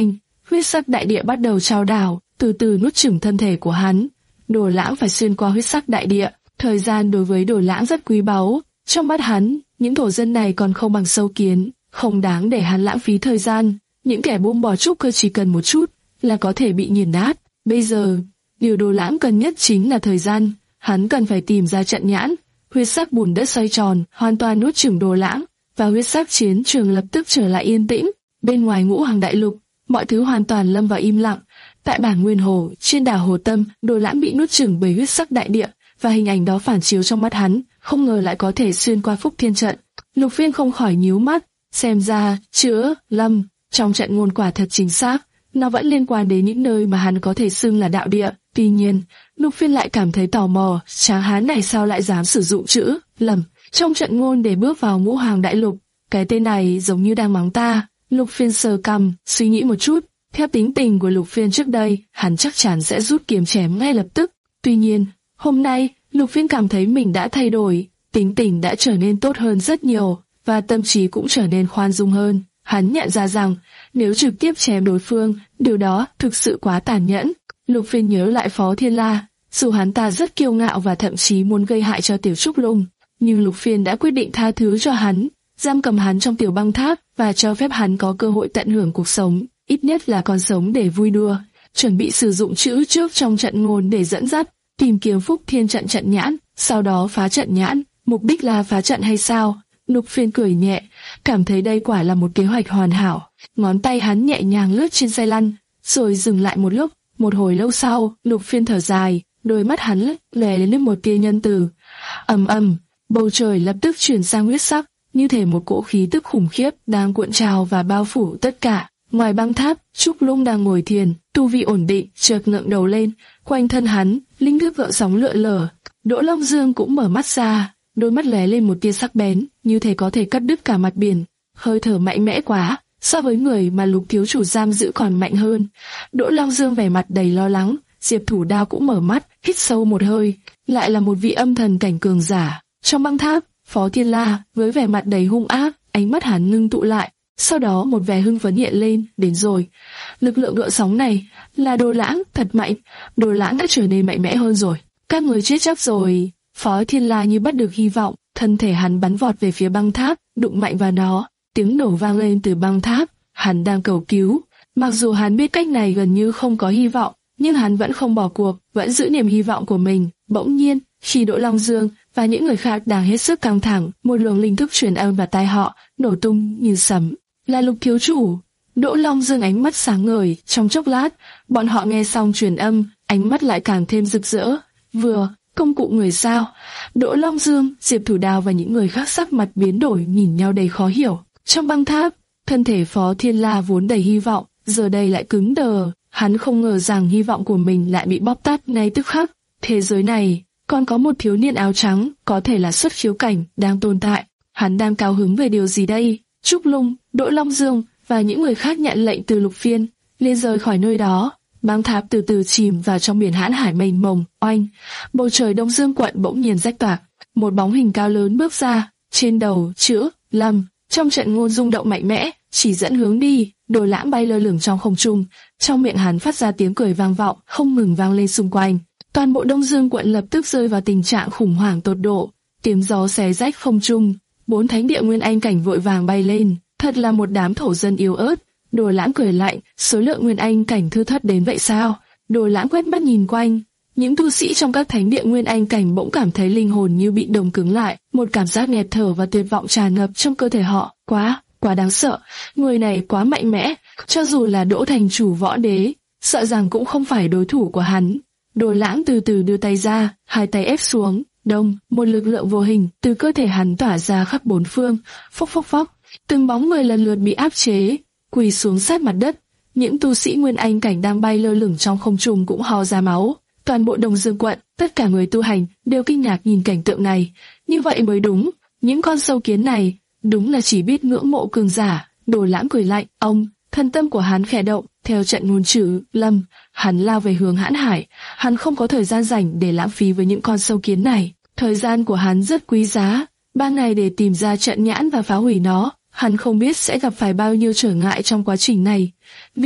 huyết sắc đại địa bắt đầu trao đảo, từ từ nuốt chửng thân thể của hắn. Đồ Lãng phải xuyên qua huyết sắc đại địa, thời gian đối với Đồ Lãng rất quý báu. Trong mắt hắn, những thổ dân này còn không bằng sâu kiến, không đáng để hắn lãng phí thời gian. Những kẻ buông bỏ trúc cơ chỉ cần một chút là có thể bị nghiền nát. Bây giờ, điều Đồ Lãng cần nhất chính là thời gian. Hắn cần phải tìm ra trận nhãn. Huyết sắc bùn đất xoay tròn, hoàn toàn nuốt chửng Đồ Lãng, và huyết sắc chiến trường lập tức trở lại yên tĩnh. Bên ngoài Ngũ Hoàng Đại Lục, mọi thứ hoàn toàn lâm vào im lặng. Tại bản Nguyên Hồ, trên đảo Hồ Tâm, Đồ Lãng bị nuốt chửng bởi huyết sắc đại địa, và hình ảnh đó phản chiếu trong mắt hắn, không ngờ lại có thể xuyên qua Phúc Thiên trận. Lục Phiên không khỏi nhíu mắt, xem ra chữa lâm trong trận ngôn quả thật chính xác, nó vẫn liên quan đến những nơi mà hắn có thể xưng là đạo địa. Tuy nhiên, Lục Phiên lại cảm thấy tò mò, tráng hán này sao lại dám sử dụng chữ lầm trong trận ngôn để bước vào Ngũ Hoàng Đại Lục? Cái tên này giống như đang mắng ta. Lục Phiên sờ cằm, suy nghĩ một chút. Theo tính tình của Lục Phiên trước đây, hắn chắc chắn sẽ rút kiếm chém ngay lập tức. Tuy nhiên, hôm nay, Lục Phiên cảm thấy mình đã thay đổi, tính tình đã trở nên tốt hơn rất nhiều, và tâm trí cũng trở nên khoan dung hơn. Hắn nhận ra rằng, nếu trực tiếp chém đối phương, điều đó thực sự quá tàn nhẫn. Lục Phiên nhớ lại Phó Thiên La, dù hắn ta rất kiêu ngạo và thậm chí muốn gây hại cho Tiểu Trúc Lung, nhưng Lục Phiên đã quyết định tha thứ cho hắn, giam cầm hắn trong Tiểu Băng Tháp và cho phép hắn có cơ hội tận hưởng cuộc sống, ít nhất là còn sống để vui đùa. Chuẩn bị sử dụng chữ trước trong trận ngôn để dẫn dắt, tìm kiếm Phúc Thiên trận trận nhãn, sau đó phá trận nhãn. Mục đích là phá trận hay sao? Lục Phiên cười nhẹ, cảm thấy đây quả là một kế hoạch hoàn hảo. Ngón tay hắn nhẹ nhàng lướt trên xe lăn, rồi dừng lại một lúc. Một hồi lâu sau, Lục Phiên thở dài, đôi mắt hắn lè lên một tia nhân từ. Ầm ầm, bầu trời lập tức chuyển sang huyết sắc, như thể một cỗ khí tức khủng khiếp đang cuộn trào và bao phủ tất cả. Ngoài băng tháp, Trúc Lung đang ngồi thiền, tu vi ổn định, chợt ngẩng đầu lên, quanh thân hắn, linh thức gợn sóng lượn lờ. Đỗ Long Dương cũng mở mắt ra, đôi mắt lóe lên một tia sắc bén, như thể có thể cắt đứt cả mặt biển. Hơi thở mạnh mẽ quá, so với người mà Lục thiếu chủ giam giữ còn mạnh hơn. Đỗ Long Dương vẻ mặt đầy lo lắng. Diệp Thủ Đao cũng mở mắt, hít sâu một hơi, lại là một vị âm thần cảnh cường giả. Trong băng tháp, Phó Thiên La với vẻ mặt đầy hung ác, ánh mắt hắn ngưng tụ lại, sau đó một vẻ hưng phấn hiện lên. Đến rồi, lực lượng gợn sóng này là Đồ Lãng, thật mạnh. Đồ Lãng đã trở nên mạnh mẽ hơn rồi. Các người chết chắc rồi. Phó Thiên La như bắt được hy vọng, thân thể hắn bắn vọt về phía băng tháp, đụng mạnh vào nó. Tiếng nổ vang lên từ băng tháp. Hắn đang cầu cứu. Mặc dù hắn biết cách này gần như không có hy vọng, nhưng hắn vẫn không bỏ cuộc, vẫn giữ niềm hy vọng của mình. Bỗng nhiên, khi Đỗ Long Dương và những người khác đang hết sức căng thẳng, một luồng linh thức truyền âm vào tai họ, nổ tung như sấm. Là Lục thiếu chủ. Đỗ Long Dương ánh mắt sáng ngời. Trong chốc lát, bọn họ nghe xong truyền âm, ánh mắt lại càng thêm rực rỡ. Vừa, công cụ người sao? Đỗ Long Dương, Diệp Thủ Đao và những người khác sắc mặt biến đổi, nhìn nhau đầy khó hiểu. Trong băng tháp, thân thể Phó Thiên La vốn đầy hy vọng, giờ đây lại cứng đờ. Hắn không ngờ rằng hy vọng của mình lại bị bóp tắt ngay tức khắc. Thế giới này, còn có một thiếu niên áo trắng, có thể là xuất khiếu cảnh, đang tồn tại. Hắn đang cao hứng về điều gì đây? Trúc Lung, Đỗ Long Dương và những người khác nhận lệnh từ Lục Phiên, liền rời khỏi nơi đó. Băng tháp từ từ chìm vào trong biển hãn hải mênh mông. Oanh, bầu trời Đông Dương quận bỗng nhiên rách toạc. Một bóng hình cao lớn bước ra, trên đầu chữ Lâm. Trong trận ngôn rung động mạnh mẽ, chỉ dẫn hướng đi. Đồ Lãng bay lơ lửng trong không trung, trong miệng hắn phát ra tiếng cười vang vọng, không ngừng vang lên xung quanh. Toàn bộ Đông Dương quận lập tức rơi vào tình trạng khủng hoảng tột độ. Tiếng gió xé rách không trung, bốn thánh địa nguyên anh cảnh vội vàng bay lên. Thật là một đám thổ dân yếu ớt. Đồ Lãng cười lạnh, số lượng nguyên anh cảnh thưa thớt đến vậy sao? Đồ Lãng quét mắt nhìn quanh, những tu sĩ trong các thánh địa nguyên anh cảnh bỗng cảm thấy linh hồn như bị đông cứng lại, một cảm giác nghẹt thở và tuyệt vọng tràn ngập trong cơ thể họ. Quá, quá đáng sợ, người này quá mạnh mẽ, cho dù là Đỗ thành chủ võ đế, sợ rằng cũng không phải đối thủ của hắn. Đồ Lãng từ từ đưa tay ra, hai tay ép xuống, đông, một lực lượng vô hình từ cơ thể hắn tỏa ra khắp bốn phương, phốc phốc phốc, từng bóng người lần lượt bị áp chế, quỳ xuống sát mặt đất. Những tu sĩ nguyên anh cảnh đang bay lơ lửng trong không trung cũng ho ra máu. Toàn bộ Đông Dương quận, tất cả người tu hành đều kinh ngạc nhìn cảnh tượng này. Như vậy mới đúng, những con sâu kiến này đúng là chỉ biết ngưỡng mộ cường giả. Đồ Lãng cười lạnh, ông, thân tâm của hắn khẽ động, theo trận ngôn chữ Lâm, hắn lao về hướng hãn hải. Hắn không có thời gian rảnh để lãng phí với những con sâu kiến này. Thời gian của hắn rất quý giá, ba ngày để tìm ra trận nhãn và phá hủy nó. Hắn không biết sẽ gặp phải bao nhiêu trở ngại trong quá trình này. Vì vậy,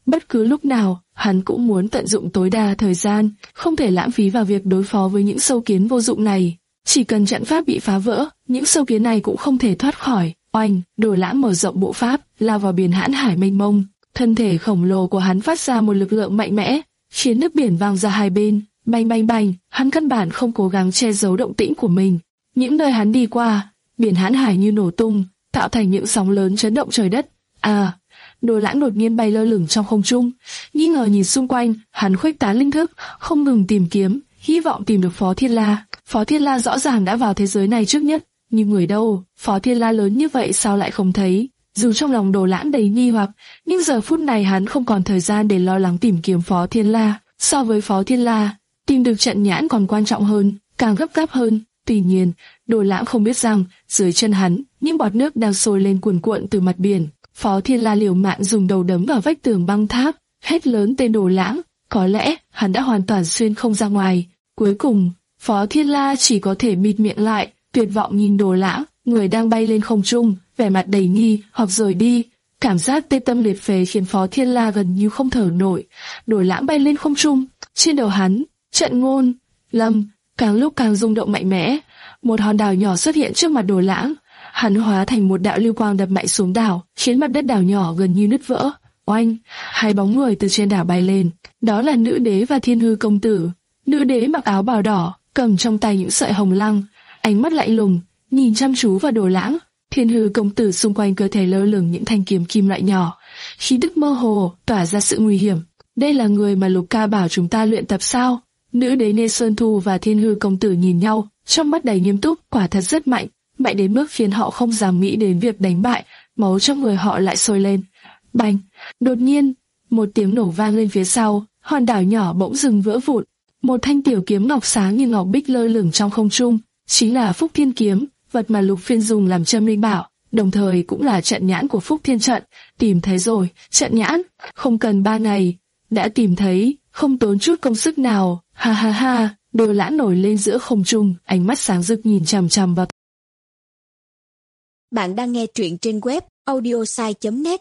Bất cứ lúc nào, hắn cũng muốn tận dụng tối đa thời gian, không thể lãng phí vào việc đối phó với những sâu kiến vô dụng này. Chỉ cần trận pháp bị phá vỡ, những sâu kiến này cũng không thể thoát khỏi. Oanh, Đồ Lãng mở rộng bộ pháp, lao vào biển hãn hải mênh mông. Thân thể khổng lồ của hắn phát ra một lực lượng mạnh mẽ, khiến nước biển vang ra hai bên. Bành bành bành, hắn căn bản không cố gắng che giấu động tĩnh của mình. Những nơi hắn đi qua, biển hãn hải như nổ tung, tạo thành những sóng lớn chấn động trời đất. À, Đồ Lãng đột nhiên bay lơ lửng trong không trung, nghi ngờ nhìn xung quanh, hắn khuếch tán linh thức, không ngừng tìm kiếm, hy vọng tìm được Phó Thiên La. Phó Thiên La rõ ràng đã vào thế giới này trước nhất, nhưng người đâu? Phó Thiên La lớn như vậy sao lại không thấy? Dù trong lòng Đồ Lãng đầy nghi hoặc, nhưng giờ phút này hắn không còn thời gian để lo lắng tìm kiếm Phó Thiên La. So với Phó Thiên La, tìm được trận nhãn còn quan trọng hơn, càng gấp gáp hơn. Tuy nhiên, Đồ Lãng không biết rằng dưới chân hắn, những bọt nước đang sôi lên cuồn cuộn từ mặt biển. Phó Thiên La liều mạng dùng đầu đấm vào vách tường băng tháp, hét lớn tên Đồ Lãng. Có lẽ hắn đã hoàn toàn xuyên không ra ngoài. Cuối cùng, Phó Thiên La chỉ có thể bịt miệng lại, tuyệt vọng nhìn Đồ Lãng, người đang bay lên không trung, vẻ mặt đầy nghi hoặc rời đi. Cảm giác tê tâm liệt phế khiến Phó Thiên La gần như không thở nổi. Đồ Lãng bay lên không trung, trên đầu hắn, trận ngôn, lâm, càng lúc càng rung động mạnh mẽ. Một hòn đảo nhỏ xuất hiện trước mặt Đồ Lãng. Hắn hóa thành một đạo lưu quang đập mạnh xuống đảo, khiến mặt đất đảo nhỏ gần như nứt vỡ. Oanh, hai bóng người từ trên đảo bay lên. Đó là Nữ Đế và Thiên Hư công tử. Nữ Đế mặc áo bào đỏ, cầm trong tay những sợi hồng lăng, ánh mắt lạnh lùng, nhìn chăm chú vào Đồ Lãng. Thiên Hư công tử xung quanh cơ thể lơ lửng những thanh kiếm kim loại nhỏ, khí tức mơ hồ, tỏa ra sự nguy hiểm. Đây là người mà Lục Ca bảo chúng ta luyện tập sao? Nữ Đế Nê Sơn Thu và Thiên Hư công tử nhìn nhau, trong mắt đầy nghiêm túc, quả thật rất mạnh, mạnh đến mức khiến họ không dám nghĩ đến việc đánh bại. Máu trong người họ lại sôi lên. Bành! Đột nhiên, một tiếng nổ vang lên phía sau, hòn đảo nhỏ bỗng dừng vỡ vụn. Một thanh tiểu kiếm ngọc sáng như ngọc bích lơ lửng trong không trung, chính là Phúc Thiên kiếm, vật mà Lục Phiên dùng làm châm linh bảo, đồng thời cũng là trận nhãn của Phúc Thiên trận. Tìm thấy rồi, trận nhãn, không cần ba ngày, đã tìm thấy, không tốn chút công sức nào. Ha ha ha! Đồ Lãng nổi lên giữa không trung, ánh mắt sáng rực nhìn chằm chằm vào. Bạn đang nghe truyện trên web audiosai chấm net.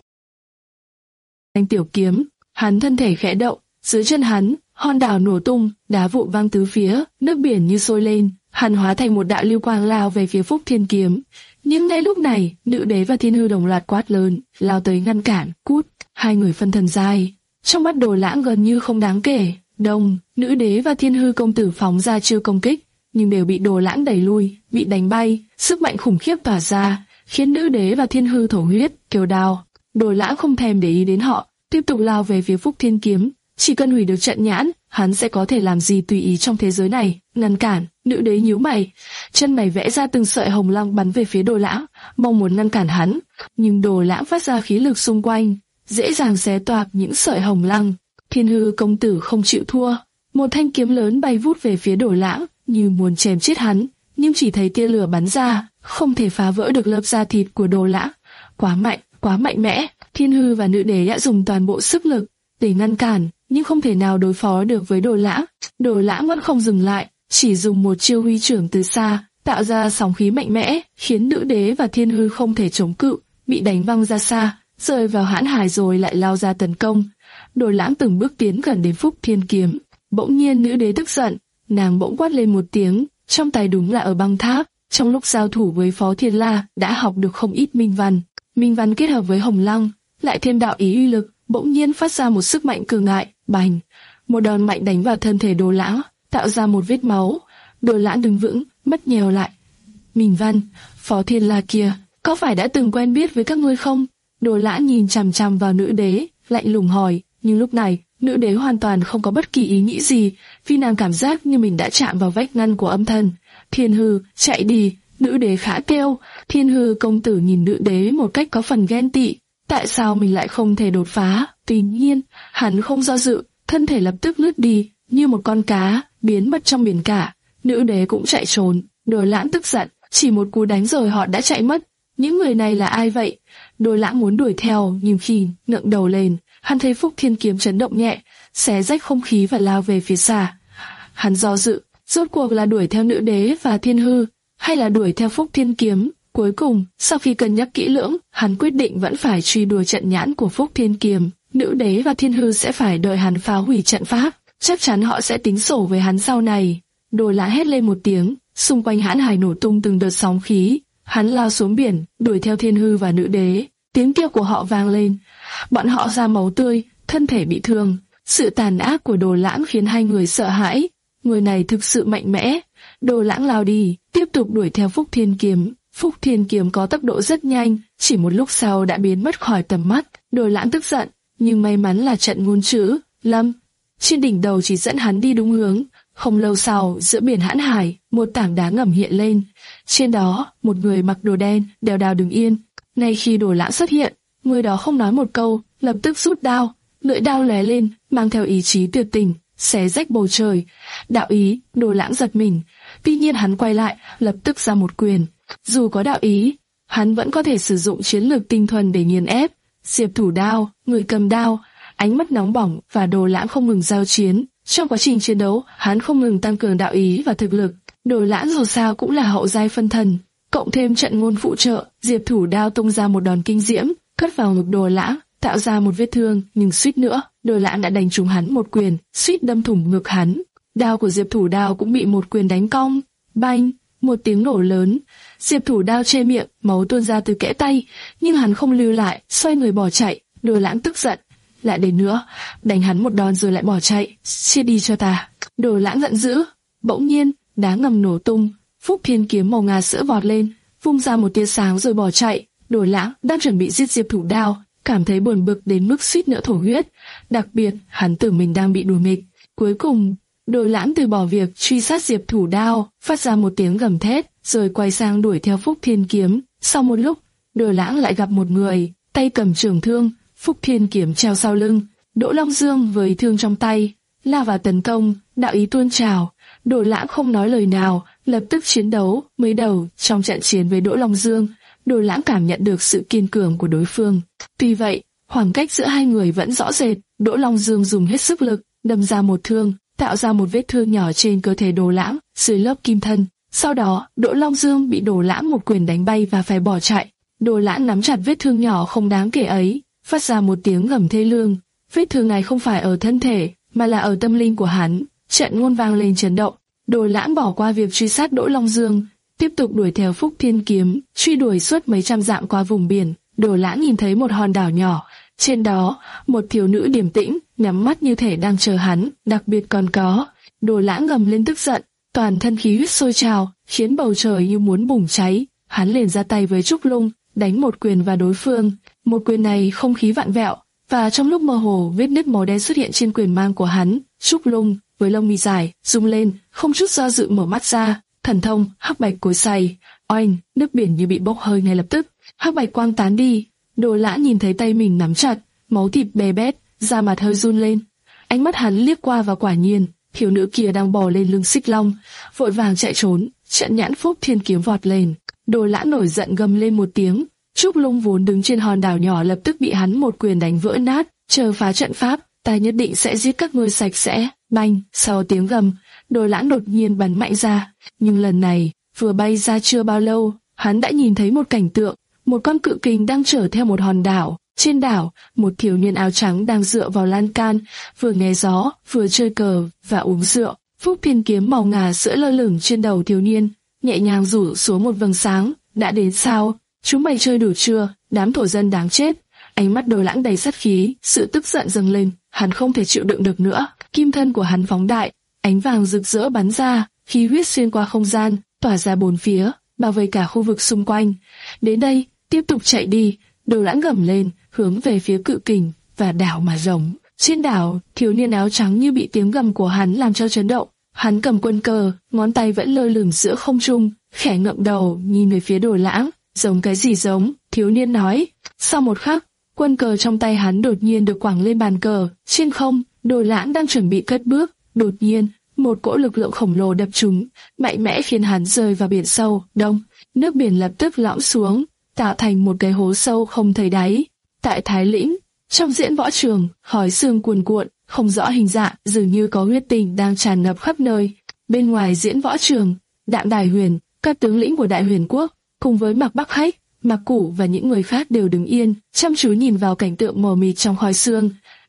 Thanh tiểu kiếm, hắn thân thể khẽ động, dưới chân hắn, hòn đảo nổ tung, đá vụn vang tứ phía, nước biển như sôi lên, hắn hóa thành một đạo lưu quang lao về phía Phúc Thiên kiếm. Nhưng ngay lúc này, Nữ Đế và Thiên Hư đồng loạt quát lớn, lao tới ngăn cản. Cút! Hai người phân thần dài, trong mắt Đồ Lãng gần như không đáng kể. Đông, Nữ Đế và Thiên Hư công tử phóng ra chiêu công kích, nhưng đều bị Đồ Lãng đẩy lui, bị đánh bay. Sức mạnh khủng khiếp tỏa ra, khiến Nữ Đế và Thiên Hư thổ huyết, kêu đau. Đồ Lãng không thèm để ý đến họ, tiếp tục lao về phía Phúc Thiên kiếm. Chỉ cần hủy được trận nhãn, hắn sẽ có thể làm gì tùy ý trong thế giới này. Ngăn cản! Nữ Đế nhíu mày, chân mày vẽ ra từng sợi hồng lăng bắn về phía Đồ Lãng, mong muốn ngăn cản hắn. Nhưng Đồ Lãng phát ra khí lực xung quanh, dễ dàng xé toạc những sợi hồng lăng. Thiên Hư công tử không chịu thua, một thanh kiếm lớn bay vút về phía Đồ Lãng, như muốn chém chết hắn, nhưng chỉ thấy tia lửa bắn ra, không thể phá vỡ được lớp da thịt của Đồ Lãng. Quá mạnh, quá mạnh mẽ. Thiên Hư và Nữ Đế đã dùng toàn bộ sức lực để ngăn cản, nhưng không thể nào đối phó được với Đồ Lãng. Đồ Lãng vẫn không dừng lại, chỉ dùng một chiêu huy trưởng từ xa, tạo ra sóng khí mạnh mẽ, khiến Nữ Đế và Thiên Hư không thể chống cự, bị đánh văng ra xa, rơi vào hãn hải rồi lại lao ra tấn công. Đồ Lãng từng bước tiến gần đến Phúc Thiên kiếm. Bỗng nhiên Nữ Đế tức giận, nàng bỗng quát lên một tiếng, trong tay đúng là ở băng tháp. Trong lúc giao thủ với Phó Thiên La, đã học được không ít minh văn. Minh văn kết hợp với hồng lăng, lại thêm đạo ý uy lực, bỗng nhiên phát ra một sức mạnh cường đại. Bành! Một đòn mạnh đánh vào thân thể Đồ Lãng, tạo ra một vết máu. Đồ Lãng đứng vững, mắt nhèo lại. Minh văn, Phó Thiên La kia, có phải đã từng quen biết với các ngươi không? Đồ Lãng nhìn chằm chằm vào Nữ Đế, lạnh lùng hỏi. Nhưng lúc này, Nữ Đế hoàn toàn không có bất kỳ ý nghĩ gì, vì nàng cảm giác như mình đã chạm vào vách ngăn của âm thần. Thiên Hư, chạy đi! Nữ Đế khẽ kêu. Thiên Hư công tử nhìn Nữ Đế một cách có phần ghen tị. Tại sao mình lại không thể đột phá? Tuy nhiên, hắn không do dự, thân thể lập tức lướt đi, như một con cá, biến mất trong biển cả. Nữ Đế cũng chạy trốn. Đồ Lãng tức giận, chỉ một cú đánh rồi họ đã chạy mất. Những người này là ai vậy? Đồ Lãng muốn đuổi theo, nhưng khi ngẩng đầu lên, hắn thấy Phúc Thiên kiếm chấn động nhẹ, xé rách không khí và lao về phía xa. Hắn do dự, rốt cuộc là đuổi theo Nữ Đế và Thiên Hư, hay là đuổi theo Phúc Thiên kiếm? Cuối cùng, sau khi cân nhắc kỹ lưỡng, hắn quyết định vẫn phải truy đuổi trận nhãn của Phúc Thiên kiếm. Nữ đế và thiên hư sẽ phải đợi hắn phá hủy trận pháp, chắc chắn họ sẽ tính sổ với hắn sau này. Đồ Lãng hét lên một tiếng, xung quanh hãn hải nổ tung từng đợt sóng khí, hắn lao xuống biển, đuổi theo thiên hư và nữ đế. Tiếng kêu của họ vang lên, bọn họ ra máu tươi, thân thể bị thương. Sự tàn ác của Đồ Lãng khiến hai người sợ hãi, người này thực sự mạnh mẽ. Đồ Lãng lao đi, tiếp tục đuổi theo Phúc Thiên Kiếm. Phúc Thiên Kiếm có tốc độ rất nhanh, chỉ một lúc sau đã biến mất khỏi tầm mắt. Đồ Lãng tức giận, nhưng may mắn là trận ngôn chữ Lâm trên đỉnh đầu chỉ dẫn hắn đi đúng hướng. Không lâu sau, giữa biển hãn hải, một tảng đá ngầm hiện lên. Trên đó, một người mặc đồ đen đèo đào đứng yên. Ngay khi Đồ Lãng xuất hiện, người đó không nói một câu, lập tức rút đao, lưỡi đao lóe lên, mang theo ý chí tuyệt tình, xé rách bầu trời. Đạo ý, Đồ Lãng giật mình, tuy nhiên hắn quay lại, lập tức ra một quyền. Dù có đạo ý, hắn vẫn có thể sử dụng chiến lược tinh thuần để nghiền ép. Diệp thủ đao, người cầm đao, ánh mắt nóng bỏng và Đồ Lãng không ngừng giao chiến. Trong quá trình chiến đấu, hắn không ngừng tăng cường đạo ý và thực lực. Đồ Lãng dù sao cũng là hậu giai phân thần, cộng thêm trận ngôn phụ trợ, Diệp thủ đao tung ra một đòn kinh diễm, cất vào ngực Đồ Lãng, tạo ra một vết thương, nhưng suýt nữa, Đồ Lãng đã đánh trúng hắn một quyền, suýt đâm thủng ngực hắn. Đao của Diệp thủ đao cũng bị một quyền đánh cong. Banh, một tiếng nổ lớn, Diệp thủ đao che miệng, máu tuôn ra từ kẽ tay, nhưng hắn không lưu lại, xoay người bỏ chạy. Đồ Lãng tức giận, lại đến nữa, đánh hắn một đòn rồi lại bỏ chạy, chia đi cho ta. Đồ Lãng giận dữ. Bỗng nhiên, đá ngầm nổ tung, Phúc Thiên Kiếm màu ngà sữa vọt lên, vung ra một tia sáng rồi bỏ chạy. Đồ Lãng đang chuẩn bị giết Diệp thủ đao, cảm thấy buồn bực đến mức suýt nữa thổ huyết. Đặc biệt, hắn tưởng mình đang bị đùa nghịch. Cuối cùng, Đồ Lãng từ bỏ việc truy sát Diệp thủ đao, phát ra một tiếng gầm thét, rồi quay sang đuổi theo Phúc Thiên Kiếm. Sau một lúc, Đồ Lãng lại gặp một người, tay cầm trường thương, Phúc Thiên Kiếm treo sau lưng. Đỗ Long Dương với thương trong tay, lao vào tấn công, đạo ý tuôn trào. Đồ Lãng không nói lời nào, lập tức chiến đấu. Mới đầu, trong trận chiến với Đỗ Long Dương, Đồ Lãng cảm nhận được sự kiên cường của đối phương. Tuy vậy, khoảng cách giữa hai người vẫn rõ rệt. Đỗ Long Dương dùng hết sức lực, đâm ra một thương, tạo ra một vết thương nhỏ trên cơ thể Đồ Lãng, dưới lớp kim thân. Sau đó, Đỗ Long Dương bị Đồ Lãng một quyền đánh bay và phải bỏ chạy. Đồ Lãng nắm chặt vết thương nhỏ không đáng kể ấy, phát ra một tiếng gầm thê lương. Vết thương này không phải ở thân thể, mà là ở tâm linh của hắn. Trận ngôn vang lên chấn động. Đồ Lãng bỏ qua việc truy sát Đỗ Long Dương, tiếp tục đuổi theo Phúc Thiên Kiếm, truy đuổi suốt mấy trăm dặm qua vùng biển. Đồ Lãng nhìn thấy một hòn đảo nhỏ, trên đó một thiếu nữ điềm tĩnh, nhắm mắt như thể đang chờ hắn. Đặc biệt còn có, Đồ Lãng gầm lên tức giận, toàn thân khí huyết sôi trào, khiến bầu trời như muốn bùng cháy. Hắn liền ra tay với Trúc Lung, đánh một quyền vào đối phương. Một quyền này không khí vặn vẹo, và trong lúc mơ hồ, vết nứt màu đen xuất hiện trên quyền mang của hắn. Trúc Lung với lông mi dài rung lên, không chút do dự mở mắt ra. Thần thông hắc bạch cối xay, oanh, nước biển như bị bốc hơi ngay lập tức, hắc bạch quang tán đi. Đồ Lãng nhìn thấy tay mình nắm chặt, máu thịt bè bét, da mặt hơi run lên. Ánh mắt hắn liếc qua và quả nhiên, thiếu nữ kia đang bò lên lưng xích long, vội vàng chạy trốn. Trận nhãn Phúc Thiên Kiếm vọt lên. Đồ Lãng nổi giận gầm lên một tiếng. Trúc Lung vốn đứng trên hòn đảo nhỏ lập tức bị hắn một quyền đánh vỡ nát. Chờ phá trận pháp, ta nhất định sẽ giết các ngươi sạch sẽ. Banh, sau tiếng gầm, Đồ Lãng đột nhiên bắn mạnh ra. Nhưng lần này, vừa bay ra chưa bao lâu, hắn đã nhìn thấy một cảnh tượng. Một con cự kình đang chở theo một hòn đảo. Trên đảo, một thiếu niên áo trắng đang dựa vào lan can, vừa nghe gió, vừa chơi cờ và uống rượu. Phúc Thiên Kiếm màu ngà sữa lơ lửng trên đầu thiếu niên, nhẹ nhàng rủ xuống một vầng sáng. Đã đến sao? Chúng mày chơi đủ chưa? Đám thổ dân đáng chết. Ánh mắt Đồ Lãng đầy sát khí, sự tức giận dâng lên. Hắn không thể chịu đựng được nữa. Kim thân của hắn phóng đại, ánh vàng rực rỡ bắn ra, khí huyết xuyên qua không gian, tỏa ra bốn phía, bao vây cả khu vực xung quanh. Đến đây, tiếp tục chạy đi. Đồ Lãng gầm lên, hướng về phía cự kình và đảo mà rống. Trên đảo, thiếu niên áo trắng như bị tiếng gầm của hắn làm cho chấn động. Hắn cầm quân cờ, ngón tay vẫn lơ lửng giữa không trung, khẽ ngậm đầu nhìn về phía Đồ Lãng. Giống cái gì giống? Thiếu niên nói. Sau một khắc, quân cờ trong tay hắn đột nhiên được quẳng lên bàn cờ. Trên không, Đồ Lãng đang chuẩn bị cất bước, đột nhiên một cỗ lực lượng khổng lồ đập trúng, mạnh mẽ khiến hắn rơi vào biển sâu. Đông, nước biển lập tức lõm xuống, tạo thành một cái hố sâu không thấy đáy. Tại Thái Lĩnh, trong diễn võ trường, khói sương cuồn cuộn, không rõ hình dạng, dường như có huyết tình đang tràn ngập khắp nơi. Bên ngoài diễn võ trường, Đạm Đài Huyền, các tướng lĩnh của Đại Huyền quốc, cùng với Mạc Bắc Hách, Mạc Củ và những người khác đều đứng yên, chăm chú nhìn vào cảnh tượng mờ mịt trong khói sương.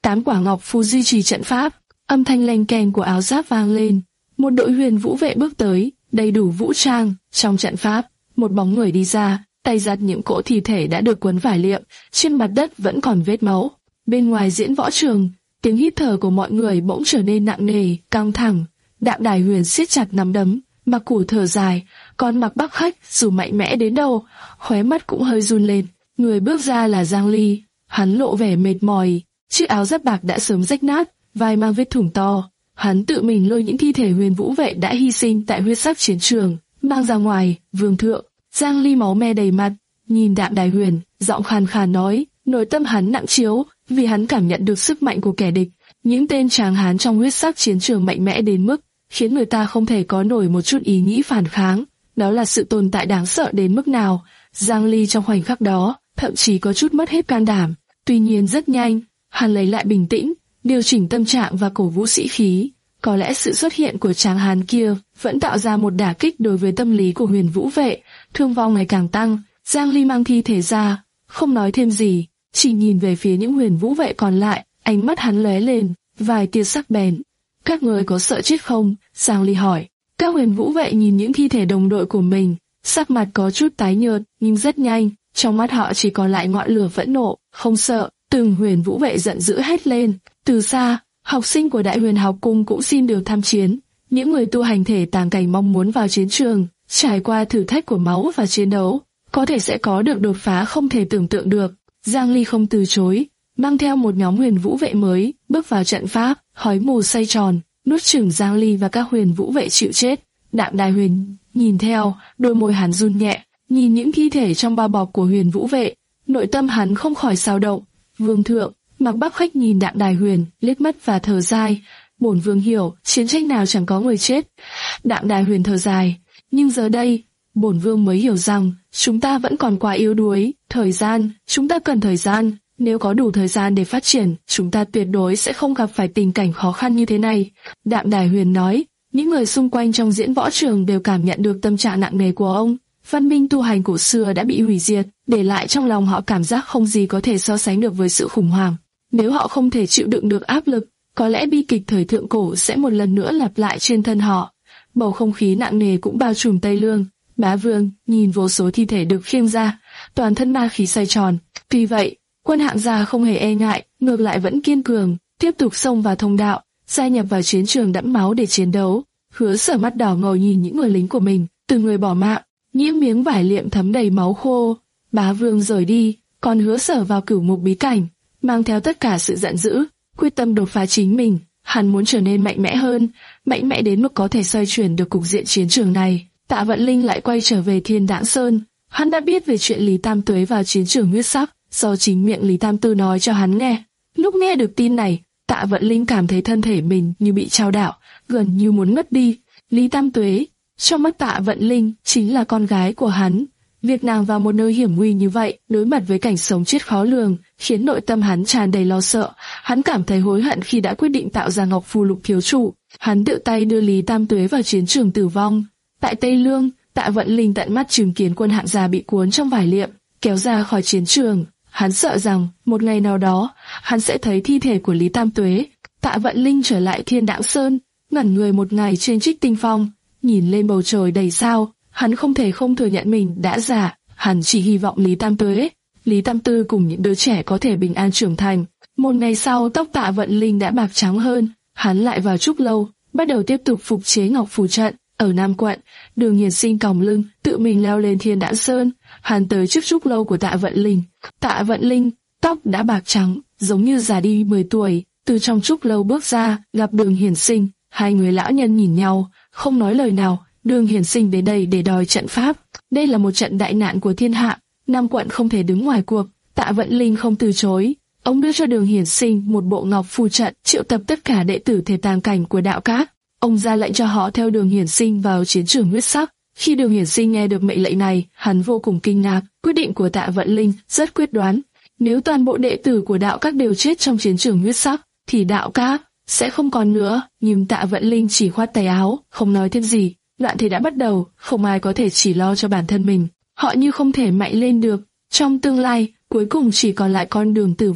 tám quả ngọc phù duy trì trận pháp. Âm thanh leng keng của áo giáp vang lên, một đội huyền vũ vệ bước tới, đầy đủ vũ trang. Trong trận pháp, một bóng người đi ra, tay giật những cỗ thi thể đã được quấn vải liệm, trên mặt đất vẫn còn vết máu. Bên ngoài diễn võ trường, tiếng hít thở của mọi người bỗng trở nên nặng nề, căng thẳng. Đạm Đài Huyền siết chặt nắm đấm, Mặc Củ thở dài, còn Mặc Bắc Khách dù mạnh mẽ đến đâu, khóe mắt cũng hơi run lên. Người bước ra là Giang Ly, hắn lộ vẻ mệt mỏi, chiếc áo giáp bạc đã sớm rách nát, vai mang vết thủng to. Hắn tự mình lôi những thi thể huyền vũ vệ đã hy sinh tại huyết sắc chiến trường, mang ra ngoài. Vương thượng, Giang Ly máu me đầy mặt, nhìn Đạm Đài Huyền, giọng khàn khàn nói, nội tâm hắn nặng trĩu, vì hắn cảm nhận được sức mạnh của kẻ địch. Những tên tráng hán trong huyết sắc chiến trường mạnh mẽ đến mức khiến người ta không thể có nổi một chút ý nghĩ phản kháng. Đó là sự tồn tại đáng sợ đến mức nào. Giang Ly trong khoảnh khắc đó thậm chí có chút mất hết can đảm. Tuy nhiên rất nhanh, hắn lấy lại bình tĩnh, điều chỉnh tâm trạng và cổ vũ sĩ khí. Có lẽ sự xuất hiện của tráng hán kia vẫn tạo ra một đả kích đối với tâm lý của huyền vũ vệ, thương vong ngày càng tăng. Giang Ly mang thi thể ra, không nói thêm gì, chỉ nhìn về phía những huyền vũ vệ còn lại, ánh mắt hắn lóe lên vài tia sắc bén. Các người có sợ chết không? Giang Ly hỏi. Các huyền vũ vệ nhìn những thi thể đồng đội của mình, sắc mặt có chút tái nhợt, nhưng rất nhanh, trong mắt họ chỉ còn lại ngọn lửa phẫn nộ. Không sợ. Từng huyền vũ vệ giận dữ hét lên. Từ xa, học sinh của Đại Huyền Học Cung cũng xin được tham chiến. Những người tu hành thể tàng cảnh mong muốn vào chiến trường, trải qua thử thách của máu và chiến đấu, có thể sẽ có được đột phá không thể tưởng tượng được. Giang Ly không từ chối, mang theo một nhóm huyền vũ vệ mới, bước vào trận pháp. Khói mù xoay tròn, nuốt chửng Giang Ly và các huyền vũ vệ chịu chết. Đạm Đài Huyền nhìn theo, đôi môi hắn run nhẹ, nhìn những thi thể trong bao bọc của huyền vũ vệ, nội tâm hắn không khỏi xao động. Vương thượng, Mặc Bắc Khách nhìn Đạm Đài Huyền, liếc mắt và thở dài. Bổn vương hiểu, chiến tranh nào chẳng có người chết. Đạm Đài Huyền thở dài, nhưng giờ đây, bổn vương mới hiểu rằng chúng ta vẫn còn quá yếu đuối. Thời gian, chúng ta cần thời gian. Nếu có đủ thời gian để phát triển, chúng ta tuyệt đối sẽ không gặp phải tình cảnh khó khăn như thế này. Đạm Đài Huyền nói. Những người xung quanh trong diễn võ trường đều cảm nhận được tâm trạng nặng nề của ông. Văn minh tu hành cổ xưa đã bị hủy diệt, để lại trong lòng họ cảm giác không gì có thể so sánh được với sự khủng hoảng. Nếu họ không thể chịu đựng được áp lực, có lẽ bi kịch thời thượng cổ sẽ một lần nữa lặp lại trên thân họ. Bầu không khí nặng nề cũng bao trùm Tây Lương. Bá Vương nhìn vô số thi thể được khiêng ra, toàn thân ma khí xoay tròn. Tuy vậy, quân hạng gia không hề e ngại, ngược lại vẫn kiên cường, tiếp tục xông vào thông đạo, gia nhập vào chiến trường đẫm máu để chiến đấu. Hứa Sở mắt đỏ ngầu nhìn những người lính của mình, từ người bỏ mạng, những miếng vải liệm thấm đầy máu khô. Bá Vương rời đi, còn Hứa Sở vào cửu mục bí cảnh, mang theo tất cả sự giận dữ, quyết tâm đột phá chính mình. Hắn muốn trở nên mạnh mẽ hơn, mạnh mẽ đến mức có thể xoay chuyển được cục diện chiến trường này. Tạ Vận Linh lại quay trở về Thiên Đãng Sơn. Hắn đã biết về chuyện Lý Tam Tuế vào chiến trường huyết sắc, do chính miệng Lý Tam Tư nói cho hắn nghe. Lúc nghe được tin này, Tạ Vận Linh cảm thấy thân thể mình như bị trao đảo, gần như muốn ngất đi. Lý Tam Tuế, trong mắt Tạ Vận Linh, chính là con gái của hắn. Việc nàng vào một nơi hiểm nguy như vậy, đối mặt với cảnh sống chết khó lường, khiến nội tâm hắn tràn đầy lo sợ. Hắn cảm thấy hối hận khi đã quyết định tạo ra Ngọc Phù Lục thiếu chủ. Hắn tự tay đưa Lý Tam Tuế vào chiến trường tử vong. Tại Tây Lương, Tạ Vận Linh tận mắt chứng kiến quân hạng gia bị cuốn trong vải liệm, kéo ra khỏi chiến trường. Hắn sợ rằng một ngày nào đó, hắn sẽ thấy thi thể của Lý Tam Tuế. Tạ Vận Linh trở lại Thiên Đãng Sơn, ngẩn người một ngày trên Trích Tinh Phong, nhìn lên bầu trời đầy sao. Hắn không thể không thừa nhận mình đã già. Hắn chỉ hy vọng Lý Tam Tuế, Lý Tam Tư cùng những đứa trẻ có thể bình an trưởng thành. Một ngày sau, tóc Tạ Vận Linh đã bạc trắng hơn. Hắn lại vào trúc lâu, bắt đầu tiếp tục phục chế ngọc phù trận. Ở Nam Quận, Đường Hiển Sinh còng lưng, tự mình leo lên Thiên Đãng Sơn. Hắn tới trước trúc lâu của Tạ Vận Linh. Tạ Vận Linh, tóc đã bạc trắng, giống như già đi mười tuổi, từ trong trúc lâu bước ra, gặp Đường Hiển Sinh. Hai người lão nhân nhìn nhau, không nói lời nào. Đường Hiển Sinh đến đây để đòi trận pháp. Đây là một trận đại nạn của thiên hạ, Nam Quận không thể đứng ngoài cuộc. Tạ Vận Linh không từ chối. Ông đưa cho Đường Hiển Sinh một bộ ngọc phù trận, triệu tập tất cả đệ tử thể tàng cảnh của đạo các. Ông ra lệnh cho họ theo Đường Hiển Sinh vào chiến trường huyết sắc. Khi Đường Hiển Sinh nghe được mệnh lệnh này, hắn vô cùng kinh ngạc. Quyết định của Tạ Vận Linh rất quyết đoán. Nếu toàn bộ đệ tử của đạo các đều chết trong chiến trường huyết sắc, thì đạo các sẽ không còn nữa. Nhưng Tạ Vận Linh chỉ khoát tay áo, không nói thêm gì. Loạn thế đã bắt đầu, không ai có thể chỉ lo cho bản thân mình. Họ như không thể mạnh lên được. Trong tương lai, cuối cùng chỉ còn lại con đường tử vong.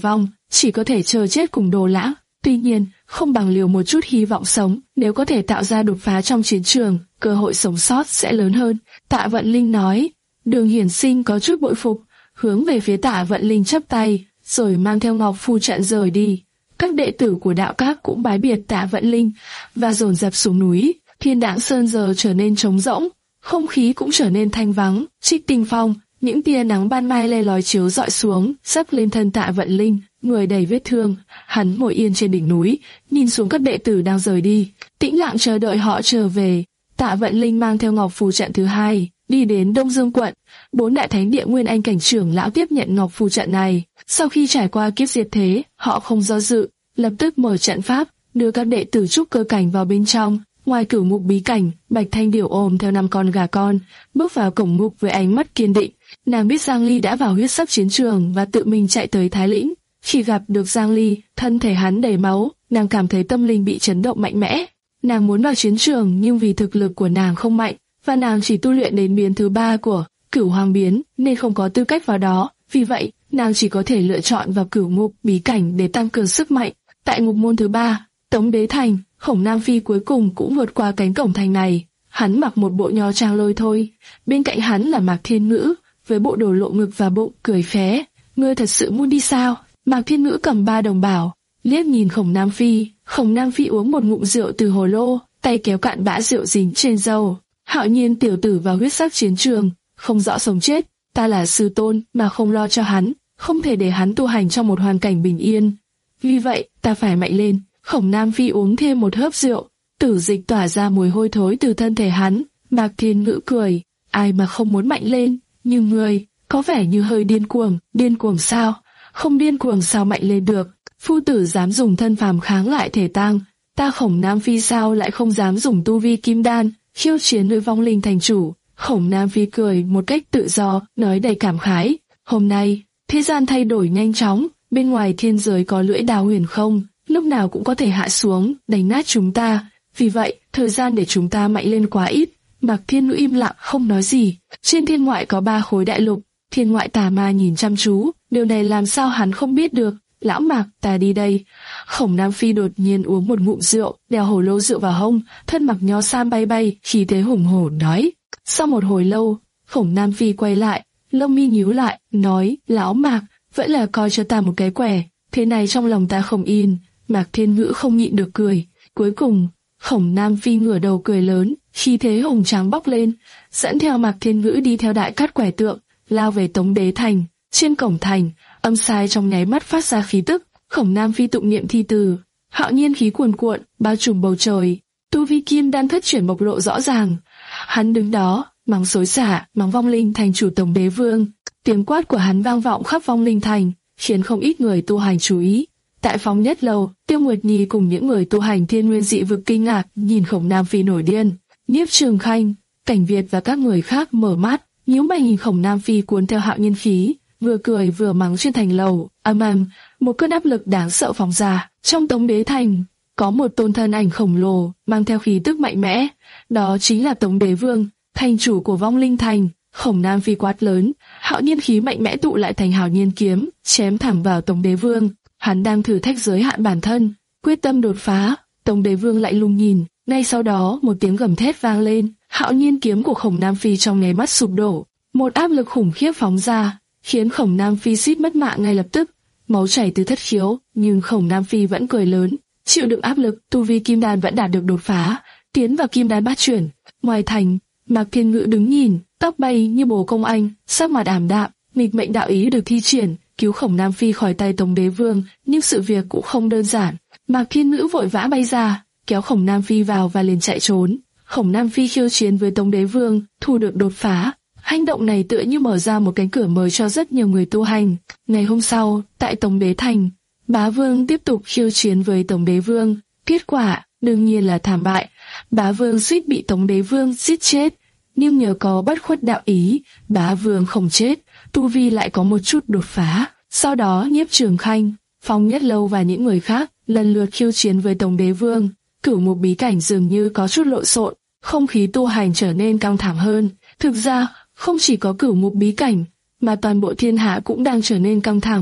chỉ có thể chờ chết cùng Đồ Lãng. Tuy nhiên, không bằng liều một chút hy vọng sống, nếu có thể tạo ra đột phá trong chiến trường, cơ hội sống sót sẽ lớn hơn. Tạ Vận Linh nói. Đường Hiển Sinh có chút bội phục, hướng về phía Tạ Vận Linh chắp tay, rồi mang theo ngọc phù trận rời đi. Các đệ tử của đạo các cũng bái biệt Tạ Vận Linh và dồn dập xuống núi. Thiên Đãng Sơn giờ trở nên trống rỗng, không khí cũng trở nên thanh vắng. Trích Tinh Phong, những tia nắng ban mai le lói chiếu rọi xuống, sắp lên thân Tạ Vận Linh, người đầy vết thương. Hắn ngồi yên trên đỉnh núi, nhìn xuống các đệ tử đang rời đi, tĩnh lặng chờ đợi họ trở về. Tạ Vận Linh mang theo ngọc phù trận thứ hai, đi đến Đông Dương quận. Bốn đại thánh địa Nguyên Anh cảnh trưởng lão tiếp nhận ngọc phù trận này. Sau khi trải qua kiếp diệt thế, họ không do dự, lập tức mở trận pháp, đưa các đệ tử trúc cơ cảnh vào bên trong. Ngoài Cửu Ngục bí cảnh, Bạch Thanh Điểu ôm theo năm con gà con, bước vào cổng ngục với ánh mắt kiên định. Nàng biết Giang Ly đã vào huyết sắc chiến trường và tự mình chạy tới Thái Lĩnh. Khi gặp được Giang Ly, thân thể hắn đầy máu, nàng cảm thấy tâm linh bị chấn động mạnh mẽ. Nàng muốn vào chiến trường nhưng vì thực lực của nàng không mạnh, và nàng chỉ tu luyện đến biến thứ ba của Cửu Hoàng biến nên không có tư cách vào đó. Vì vậy, nàng chỉ có thể lựa chọn vào Cửu Ngục bí cảnh để tăng cường sức mạnh. Tại ngục môn thứ ba, Tống Đế Thành, Khổng Nam Phi cuối cùng cũng vượt qua cánh cổng thành này. Hắn mặc một bộ nho trang lôi thôi, bên cạnh hắn là Mạc Thiên Ngữ với bộ đồ lộ ngực và bụng, cười phé. Ngươi thật sự muốn đi sao? Mạc Thiên Ngữ cầm ba đồng bảo, liếc nhìn Khổng Nam Phi. Khổng Nam Phi uống một ngụm rượu từ hồ lô, tay kéo cạn bã rượu dính trên râu. Hạo Nhiên tiểu tử vào huyết sắc chiến trường, không rõ sống chết. Ta là sư tôn mà không lo cho hắn, không thể để hắn tu hành trong một hoàn cảnh bình yên. Vì vậy, ta phải mạnh lên. Khổng Nam Phi uống thêm một hớp rượu, tử dịch tỏa ra mùi hôi thối từ thân thể hắn. Mạc Thiên Ngữ cười, ai mà không muốn mạnh lên, nhưng ngươi có vẻ như hơi điên cuồng. Điên cuồng sao? Không điên cuồng sao mạnh lên được? Phu tử dám dùng thân phàm kháng lại thể tang, ta Khổng Nam Phi sao lại không dám dùng tu vi kim đan khiêu chiến với vong linh thành chủ? Khổng Nam Phi cười một cách tự do, nói đầy cảm khái. Hôm nay, thế gian thay đổi nhanh chóng, bên ngoài thiên giới có lưỡi đao huyền không, lúc nào cũng có thể hạ xuống, đánh nát chúng ta. Vì vậy, thời gian để chúng ta mạnh lên quá ít. Mạc Thiên Ngữ im lặng không nói gì. Trên thiên ngoại có ba khối đại lục. Thiên ngoại tà ma nhìn chăm chú, điều này làm sao hắn không biết được. Lão Mạc, ta đi đây. Khổng Nam Phi đột nhiên uống một ngụm rượu, đeo hồ lô rượu vào hông, thân mặc nho sam bay bay, khí thế hùng hổ nói. Sau một hồi lâu, Khổng Nam Phi quay lại, lông mi nhíu lại, nói, Lão Mạc, vẫn là coi cho ta một cái quẻ, thế này trong lòng ta không yên. Mạc Thiên Ngữ không nhịn được cười. Cuối cùng, Khổng Nam Phi ngửa đầu cười lớn, khí thế hùng tráng bốc lên, dẫn theo Mạc Thiên Ngữ đi theo đại cát quẻ tượng, lao về Tống Đế Thành. Trên cổng thành, âm sai trong nháy mắt phát ra khí tức. Khổng Nam Phi tụng niệm thi từ, hạo nhiên khí cuồn cuộn bao trùm bầu trời. Tu vi kim đan thất chuyển bộc lộ rõ ràng. Hắn đứng đó, mắng xối xả, mắng vong linh thành chủ Tống Đế Vương. Tiếng quát của hắn vang vọng khắp vong linh thành, khiến không ít người tu hành chú ý. Tại Phong Nhất Lầu, Tiêu Nguyệt Nhi cùng những người tu hành thiên nguyên dị vực kinh ngạc nhìn Khổng Nam Phi nổi điên. Nhiếp Trường Khanh, Cảnh Việt và các người khác mở mắt, nhíu mày nhìn Khổng Nam Phi cuốn theo hạo nhiên khí, vừa cười vừa mắng trên thành lầu. Ầm ầm, một cơn áp lực đáng sợ phóng ra. Trong Tống Đế Thành, có một tôn thân ảnh khổng lồ mang theo khí tức mạnh mẽ, đó chính là Tống Đế Vương, thành chủ của vong linh thành. Khổng Nam Phi quát lớn, hạo nhiên khí mạnh mẽ tụ lại thành hạo nhiên kiếm, chém thẳng vào Tống Đế Vương. Hắn đang thử thách giới hạn bản thân, quyết tâm đột phá. Tống Đế Vương lại lùng nhìn, ngay sau đó một tiếng gầm thét vang lên, hạo nhiên kiếm của Khổng Nam Phi trong nháy mắt sụp đổ, một áp lực khủng khiếp phóng ra, khiến Khổng Nam Phi suýt mất mạng ngay lập tức, máu chảy từ thất khiếu, nhưng Khổng Nam Phi vẫn cười lớn, chịu đựng áp lực, tu vi kim đan vẫn đạt được đột phá, tiến vào kim đan bát chuyển. Ngoài thành, Mạc Thiên Ngữ đứng nhìn, tóc bay như bồ công anh, sắc mặt ảm đạm, nghịch mệnh đạo ý được thi triển, cứu Khổng Nam Phi khỏi tay Tống Đế Vương, nhưng sự việc cũng không đơn giản. Mạc Thiên Ngữ vội vã bay ra, kéo Khổng Nam Phi vào và liền chạy trốn. Khổng Nam Phi khiêu chiến với Tống Đế Vương, thu được đột phá. Hành động này tựa như mở ra một cánh cửa mới cho rất nhiều người tu hành. Ngày hôm sau, tại Tống Đế Thành, Bá Vương tiếp tục khiêu chiến với Tống Đế Vương. Kết quả, đương nhiên là thảm bại. Bá Vương suýt bị Tống Đế Vương giết chết, nhưng nhờ có bất khuất đạo ý, Bá Vương không chết, tu vi lại có một chút đột phá. Sau đó Nhiếp Trường Khanh, Phong Nhất Lâu và những người khác lần lượt khiêu chiến với Tống Đế Vương. Cửu Ngục bí cảnh dường như có chút lộn xộn, không khí tu hành trở nên căng thẳng hơn. Thực ra, không chỉ có Cửu Ngục bí cảnh, mà toàn bộ thiên hạ cũng đang trở nên căng thẳng.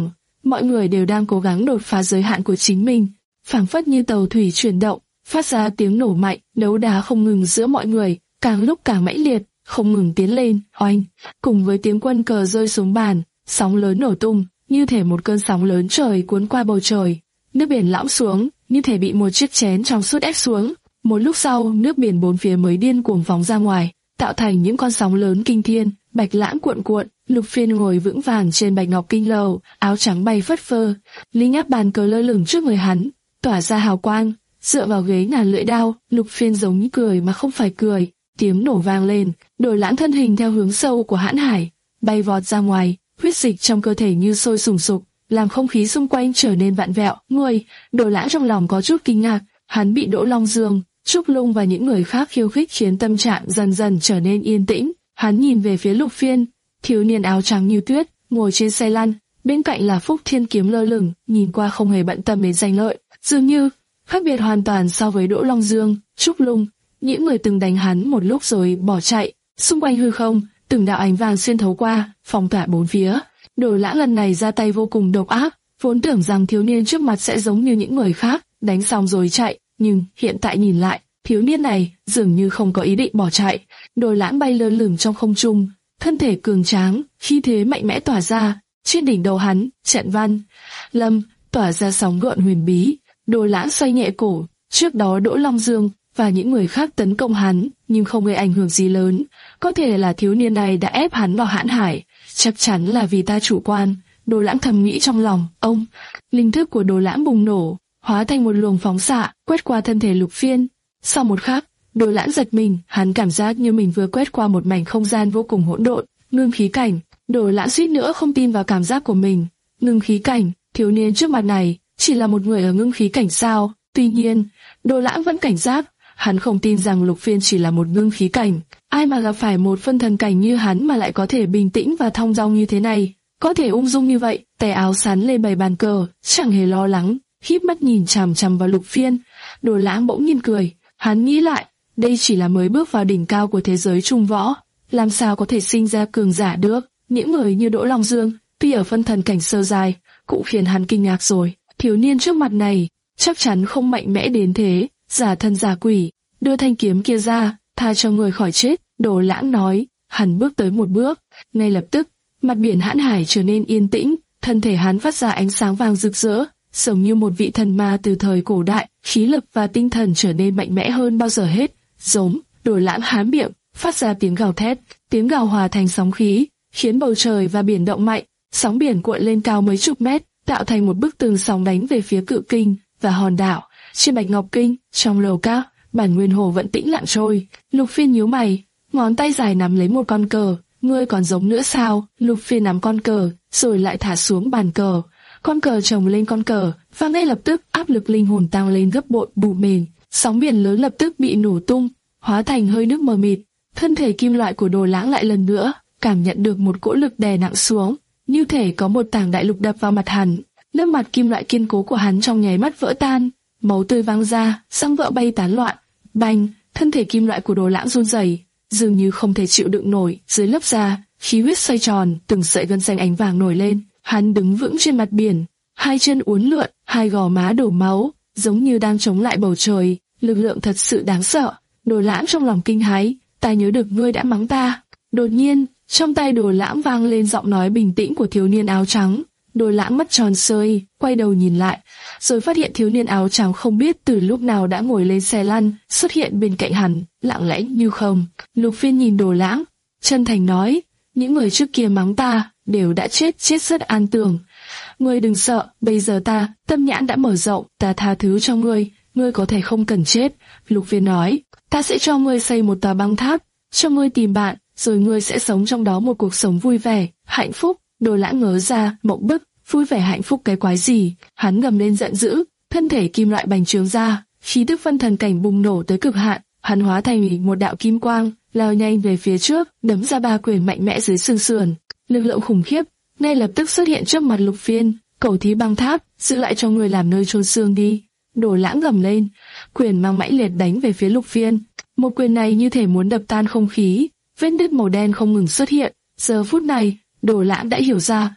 mọi người đều đang cố gắng đột phá giới hạn của chính mình, phảng phất như tàu thủy chuyển động, phát ra tiếng nổ mạnh, đấu đá không ngừng giữa mọi người, càng lúc càng mãnh liệt, không ngừng tiến lên, oanh, cùng với tiếng quân cờ rơi xuống bàn, sóng lớn nổ tung, như thể một cơn sóng lớn trời cuốn qua bầu trời, nước biển lõm xuống, như thể bị một chiếc chén trong suốt ép xuống. Một lúc sau, nước biển bốn phía mới điên cuồng phóng ra ngoài, tạo thành những con sóng lớn kinh thiên, bạch lãng cuộn cuộn. Lục Phiên ngồi vững vàng trên bạch ngọc kinh lầu, áo trắng bay phất phơ, linh áp bàn cờ lơ lửng trước người hắn, tỏa ra hào quang. Dựa vào ghế ngàn lưỡi đao, Lục Phiên giống như cười mà không phải cười. Tiếng nổ vang lên, Đồ Lãng thân hình theo hướng sâu của Hãn Hải, bay vọt ra ngoài, huyết dịch trong cơ thể như sôi sùng sục, làm không khí xung quanh trở nên vặn vẹo. Người, Đồ Lãng trong lòng có chút kinh ngạc, hắn bị Đỗ Long Dương, Trúc Lung và những người khác khiêu khích khiến tâm trạng dần dần trở nên yên tĩnh. Hắn nhìn về phía Lục Phiên, thiếu niên áo trắng như tuyết, ngồi trên xe lăn, bên cạnh là Phúc Thiên kiếm lơ lửng, nhìn qua không hề bận tâm đến danh lợi, dường như khác biệt hoàn toàn so với Đỗ Long Dương, Trúc Lung, những người từng đánh hắn một lúc rồi bỏ chạy. Xung quanh hư không, từng đạo ánh vàng xuyên thấu qua, phong tỏa bốn phía. Đồ Lãng lần này ra tay vô cùng độc ác, vốn tưởng rằng thiếu niên trước mặt sẽ giống như những người khác, đánh xong rồi chạy, nhưng hiện tại nhìn lại, thiếu niên này dường như không có ý định bỏ chạy. Đồ Lãng bay lơ lửng trong không trung, thân thể cường tráng, khí thế mạnh mẽ tỏa ra. Trên đỉnh đầu hắn, Trận Văn Lâm tỏa ra sóng gợn huyền bí. Đồ Lãng xoay nhẹ cổ, trước đó Đỗ Long Dương và những người khác tấn công hắn, nhưng không gây ảnh hưởng gì lớn. Có thể là thiếu niên này đã ép hắn vào Hãn Hải, chắc chắn là vì ta chủ quan. Đồ Lãng thầm nghĩ trong lòng. Ông, linh thức của Đồ Lãng bùng nổ, hóa thành một luồng phóng xạ, quét qua thân thể Lục Phiên. Sau một khắc, Đồ Lãng giật mình, hắn cảm giác như mình vừa quét qua một mảnh không gian vô cùng hỗn độn, ngưng khí cảnh. Đồ Lãng suýt nữa không tin vào cảm giác của mình. Ngưng khí cảnh, thiếu niên trước mặt này chỉ là một người ở ngưng khí cảnh sao? Tuy nhiên, Đồ Lãng vẫn cảnh giác, hắn không tin rằng Lục Phiên chỉ là một ngưng khí cảnh. Ai mà gặp phải một phân thần cảnh như hắn mà lại có thể bình tĩnh và thong dong như thế này, có thể ung dung như vậy, tay áo sắn lên bày bàn cờ, chẳng hề lo lắng, híp mắt nhìn chằm chằm vào Lục Phiên. Đồ Lãng bỗng nhiên cười, hắn nghĩ lại, đây chỉ là mới bước vào đỉnh cao của thế giới trung võ, làm sao có thể sinh ra cường giả được? Những người như Đỗ Long Dương, tuy ở phân thần cảnh sơ giai, cũng khiến hắn kinh ngạc rồi. Thiếu niên trước mặt này chắc chắn không mạnh mẽ đến thế. Giả thân giả quỷ, đưa thanh kiếm kia ra, tha cho người khỏi chết. Đồ Lãng nói. Hắn bước tới một bước, ngay lập tức mặt biển Hãn Hải trở nên yên tĩnh, thân thể hắn phát ra ánh sáng vàng rực rỡ, giống như một vị thần ma từ thời cổ đại, khí lực và tinh thần trở nên mạnh mẽ hơn bao giờ hết. Giống. Đồ Lãng há miệng, phát ra tiếng gào thét, tiếng gào hòa thành sóng khí, khiến bầu trời và biển động mạnh, sóng biển cuộn lên cao mấy chục mét, tạo thành một bức tường sóng đánh về phía Cự Kinh và hòn đảo. Trên bạch ngọc kinh, trong lầu các, Bản Nguyên Hồ vẫn tĩnh lặng trôi. Lục Phiên nhíu mày, ngón tay dài nắm lấy một con cờ. Ngươi còn giống nữa sao? Lục Phiên nắm con cờ, rồi lại thả xuống bàn cờ. Con cờ chồng lên con cờ, và ngay lập tức áp lực linh hồn tăng lên gấp bội bù mền. Sóng biển lớn lập tức bị nổ tung, hóa thành hơi nước mờ mịt. Thân thể kim loại của Đồ Lãng lại lần nữa cảm nhận được một cỗ lực đè nặng xuống, như thể có một tảng đại lục đập vào mặt hắn. Lớp mặt kim loại kiên cố của hắn trong nháy mắt vỡ tan, máu tươi văng ra, xăng vỡ bay tán loạn. Bành, thân thể kim loại của Đồ Lãng run rẩy, dường như không thể chịu đựng nổi. Dưới lớp da, khí huyết xoay tròn, từng sợi gân xanh ánh vàng nổi lên. Hắn đứng vững trên mặt biển, hai chân uốn lượn, hai gò má đổ máu, giống như đang chống lại bầu trời. Lực lượng thật sự đáng sợ. Đồ Lãng trong lòng kinh hãi, ta nhớ được ngươi đã mắng ta. Đột nhiên, trong tay Đồ Lãng vang lên giọng nói bình tĩnh của thiếu niên áo trắng. Đồ Lãng mắt tròn sơi, quay đầu nhìn lại, rồi phát hiện thiếu niên áo trắng không biết từ lúc nào đã ngồi lên xe lăn, xuất hiện bên cạnh hắn, lặng lẽ như không. Lục Phiên nhìn Đồ Lãng, chân thành nói, những người trước kia mắng ta đều đã chết, chết rất an tường. Ngươi đừng sợ, bây giờ ta, tâm nhãn đã mở rộng, ta tha thứ cho ngươi, ngươi có thể không cần chết. Lục Phiên nói, ta sẽ cho ngươi xây một tòa băng tháp, cho ngươi tìm bạn, rồi ngươi sẽ sống trong đó một cuộc sống vui vẻ, hạnh phúc. Đồ Lãng ngớ ra, mộng bức, vui vẻ hạnh phúc cái quái gì? Hắn gầm lên giận dữ, thân thể kim loại bành trướng ra, khí tức phân thần cảnh bùng nổ tới cực hạn, hắn hóa thành một đạo kim quang, lao nhanh về phía trước, đấm ra ba quyền mạnh mẽ dưới xương sườn. Lực lượng khủng khiếp ngay lập tức xuất hiện trước mặt Lục Phiên. Cầu thí băng tháp, giữ lại cho người làm nơi chôn xương đi. Đồ Lãng gầm lên, quyền mang mãnh liệt đánh về phía Lục Phiên. Một quyền này như thể muốn đập tan không khí, vết nứt màu đen không ngừng xuất hiện. Giờ phút này, Đồ Lãng đã hiểu ra,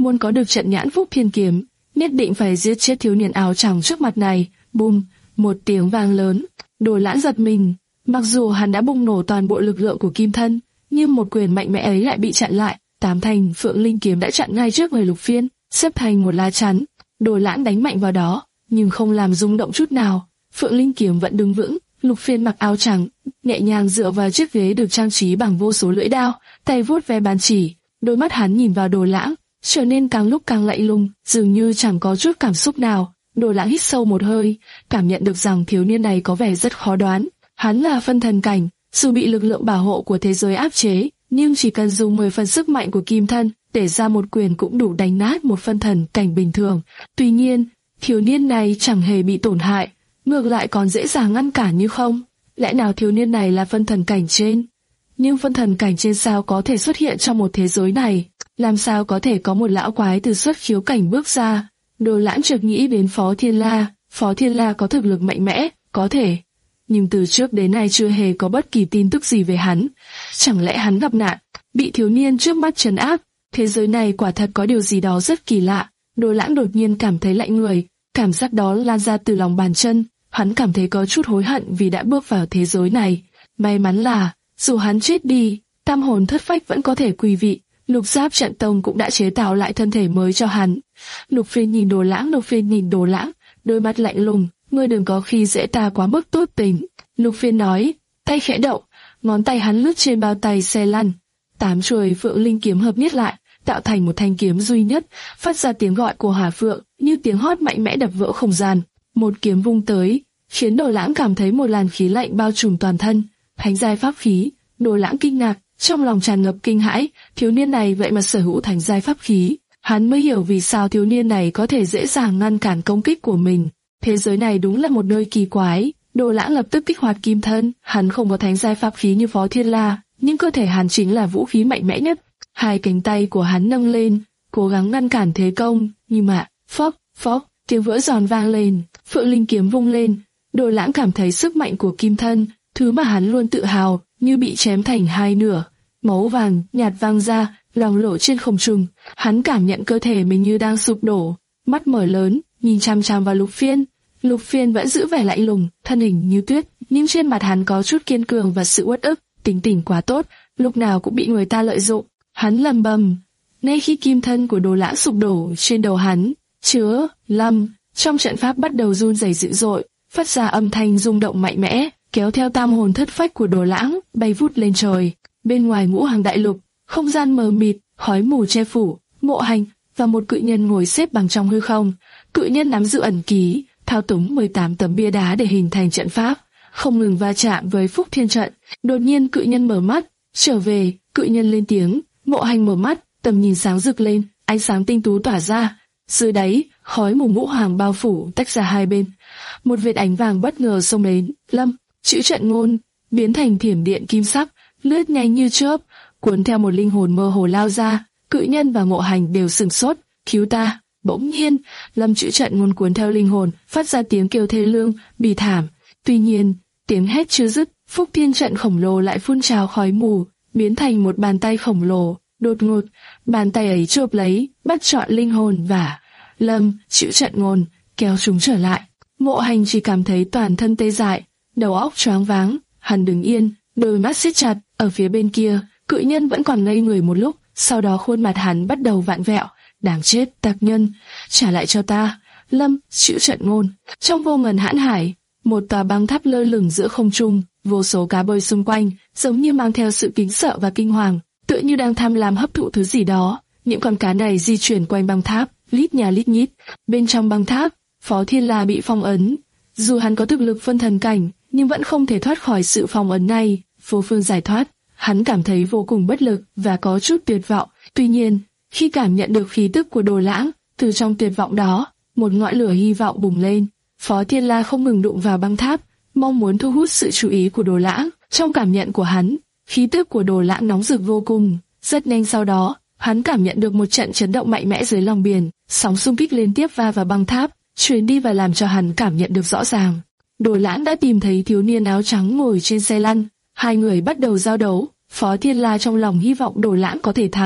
muốn có được trận nhãn phúc thiên kiếm, nhất định phải giết chết thiếu niên áo trắng trước mặt này. Bùm, một tiếng vang lớn, Đồ Lãng giật mình. Mặc dù hắn đã bùng nổ toàn bộ lực lượng của kim thân, nhưng một quyền mạnh mẽ ấy lại bị chặn lại. Tám thành Phượng Linh kiếm đã chặn ngay trước người Lục Phiên, xếp thành một lá chắn. Đồ Lãng đánh mạnh vào đó, nhưng không làm rung động chút nào. Phượng Linh kiếm vẫn đứng vững. Lục Phiên mặc áo trắng, nhẹ nhàng dựa vào chiếc ghế được trang trí bằng vô số lưỡi đao, tay vuốt ve bàn chỉ. Đôi mắt hắn nhìn vào Đồ Lãng, trở nên càng lúc càng lạnh lùng, dường như chẳng có chút cảm xúc nào. Đồ Lãng hít sâu một hơi, cảm nhận được rằng thiếu niên này có vẻ rất khó đoán. Hắn là phân thần cảnh, dù bị lực lượng bảo hộ của thế giới áp chế, nhưng chỉ cần dùng mười phần sức mạnh của kim thân, để ra một quyền cũng đủ đánh nát một phân thần cảnh bình thường. Tuy nhiên, thiếu niên này chẳng hề bị tổn hại, ngược lại còn dễ dàng ngăn cản như không. Lẽ nào thiếu niên này là phân thần cảnh trên? Nhưng phân thần cảnh trên sao có thể xuất hiện trong một thế giới này? Làm sao có thể có một lão quái từ xuất khiếu cảnh bước ra? Đồ Lãng chợt nghĩ đến Phó Thiên La. Phó Thiên La có thực lực mạnh mẽ, có thể, nhưng từ trước đến nay chưa hề có bất kỳ tin tức gì về hắn. Chẳng lẽ hắn gặp nạn, bị thiếu niên trước mắt trấn áp? Thế giới này quả thật có điều gì đó rất kỳ lạ. Đồ Lãng đột nhiên cảm thấy lạnh người, cảm giác đó lan ra từ lòng bàn chân. Hắn cảm thấy có chút hối hận vì đã bước vào thế giới này. May mắn là, dù hắn chết đi, tam hồn thất phách vẫn có thể quy vị. Lục Giáp Trận Tông cũng đã chế tạo lại thân thể mới cho hắn. Lục Phiên nhìn Đồ Lãng, Lục Phiên nhìn Đồ Lãng, đôi mắt lạnh lùng. Ngươi đừng có khi dễ ta quá mức tốt tình. Lục Phiên nói, tay khẽ động, ngón tay hắn lướt trên bao tay xe lăn. Tám chuôi Phượng Linh kiếm hợp nhất lại, tạo thành một thanh kiếm duy nhất, phát ra tiếng gọi của Hỏa Phượng, như tiếng hót mạnh mẽ đập vỡ không gian. Một kiếm vung tới, khiến Đồ Lãng cảm thấy một làn khí lạnh bao trùm toàn thân. Thánh giai pháp khí. Đồ Lãng kinh ngạc, trong lòng tràn ngập kinh hãi, thiếu niên này vậy mà sở hữu thánh giai pháp khí. Hắn mới hiểu vì sao thiếu niên này có thể dễ dàng ngăn cản công kích của mình. Thế giới này đúng là một nơi kỳ quái. Đồ Lãng lập tức kích hoạt kim thân. Hắn không có thánh giai pháp khí như Phó Thiên La, nhưng cơ thể hắn chính là vũ khí mạnh mẽ nhất. Hai cánh tay của hắn nâng lên, cố gắng ngăn cản thế công, nhưng mà phốc phốc, tiếng vỡ giòn vang lên. Phượng Linh kiếm vung lên. Đồ Lãng cảm thấy sức mạnh của kim thân, thứ mà hắn luôn tự hào, như bị chém thành hai nửa. Máu vàng nhạt vang ra, loang lổ trên không trung. Hắn cảm nhận cơ thể mình như đang sụp đổ, mắt mở lớn, nhìn chăm chăm vào Lục Phiên. Lục Phiên vẫn giữ vẻ lạnh lùng, thân hình như tuyết, nhưng trên mặt hắn có chút kiên cường và sự uất ức. Tính tình quá tốt, lúc nào cũng bị người ta lợi dụng. Hắn lầm bầm. Ngay khi kim thân của Đồ Lãng sụp đổ trên đầu hắn, chứa lâm trong trận pháp bắt đầu run rẩy dữ dội, phát ra âm thanh rung động mạnh mẽ, kéo theo tam hồn thất phách của Đồ Lãng bay vút lên trời. Bên ngoài Ngũ Hàng Đại Lục, không gian mờ mịt, khói mù che phủ. Mộ Hành và một cự nhân ngồi xếp bằng trong hư không. Cự nhân nắm giữ ẩn ký, thao túng mười tám tấm bia đá để hình thành trận pháp, không ngừng va chạm với Phúc Thiên trận. Đột nhiên cự nhân mở mắt, trở về. Cự nhân lên tiếng. Mộ Hành mở mắt, tầm nhìn sáng rực lên, ánh sáng tinh tú tỏa ra. Dưới đáy, khói mù ngũ hoàng bao phủ, tách ra hai bên. Một vệt ánh vàng bất ngờ xông đến. Lâm, chữ trận ngôn, biến thành thiểm điện kim sắc, lướt nhanh như chớp, cuốn theo một linh hồn mơ hồ lao ra. Cự nhân và Mộ Hành đều sửng sốt. Cứu ta! Bỗng nhiên, Lâm chữ trận ngôn cuốn theo linh hồn, phát ra tiếng kêu thê lương, bì thảm. Tuy nhiên, tiếng hét chưa dứt, Phúc Thiên trận khổng lồ lại phun trào khói mù, biến thành một bàn tay khổng lồ. Đột ngột, bàn tay ấy chộp lấy, bắt trọn linh hồn và Lâm chữ trận ngôn, kéo chúng trở lại. Mộ Hành chỉ cảm thấy toàn thân tê dại, đầu óc choáng váng. Hắn đứng yên, đôi mắt siết chặt. Ở phía bên kia, cự nhân vẫn còn ngây người một lúc, sau đó khuôn mặt hắn bắt đầu vặn vẹo. Đáng chết, tặc nhân, trả lại cho ta. Lâm chữ trận ngôn. Trong vô ngần hãn hải, một tòa băng tháp lơ lửng giữa không trung, vô số cá bơi xung quanh, giống như mang theo sự kính sợ và kinh hoàng, tựa như đang tham lam hấp thụ thứ gì đó. Những con cá này di chuyển quanh băng tháp, lít nhà lít nhít. Bên trong băng tháp, Phó Thiên La bị phong ấn. Dù hắn có thực lực phân thần cảnh, nhưng vẫn không thể thoát khỏi sự phong ấn này. Vô phương giải thoát, hắn cảm thấy vô cùng bất lực và có chút tuyệt vọng. Tuy nhiên, khi cảm nhận được khí tức của Đồ Lãng, từ trong tuyệt vọng đó, một ngọn lửa hy vọng bùng lên. Phó Thiên La không ngừng đụng vào băng tháp, mong muốn thu hút sự chú ý của Đồ Lãng. Trong cảm nhận của hắn, khí tức của Đồ Lãng nóng rực vô cùng. Rất nhanh sau đó, hắn cảm nhận được một trận chấn động mạnh mẽ dưới lòng biển, sóng xung kích liên tiếp va vào băng tháp, truyền đi và làm cho hắn cảm nhận được rõ ràng. Đồ Lãng đã tìm thấy thiếu niên áo trắng ngồi trên xe lăn, hai người bắt đầu giao đấu. Phó Thiên La trong lòng hy vọng Đồ Lãng có thể thắng,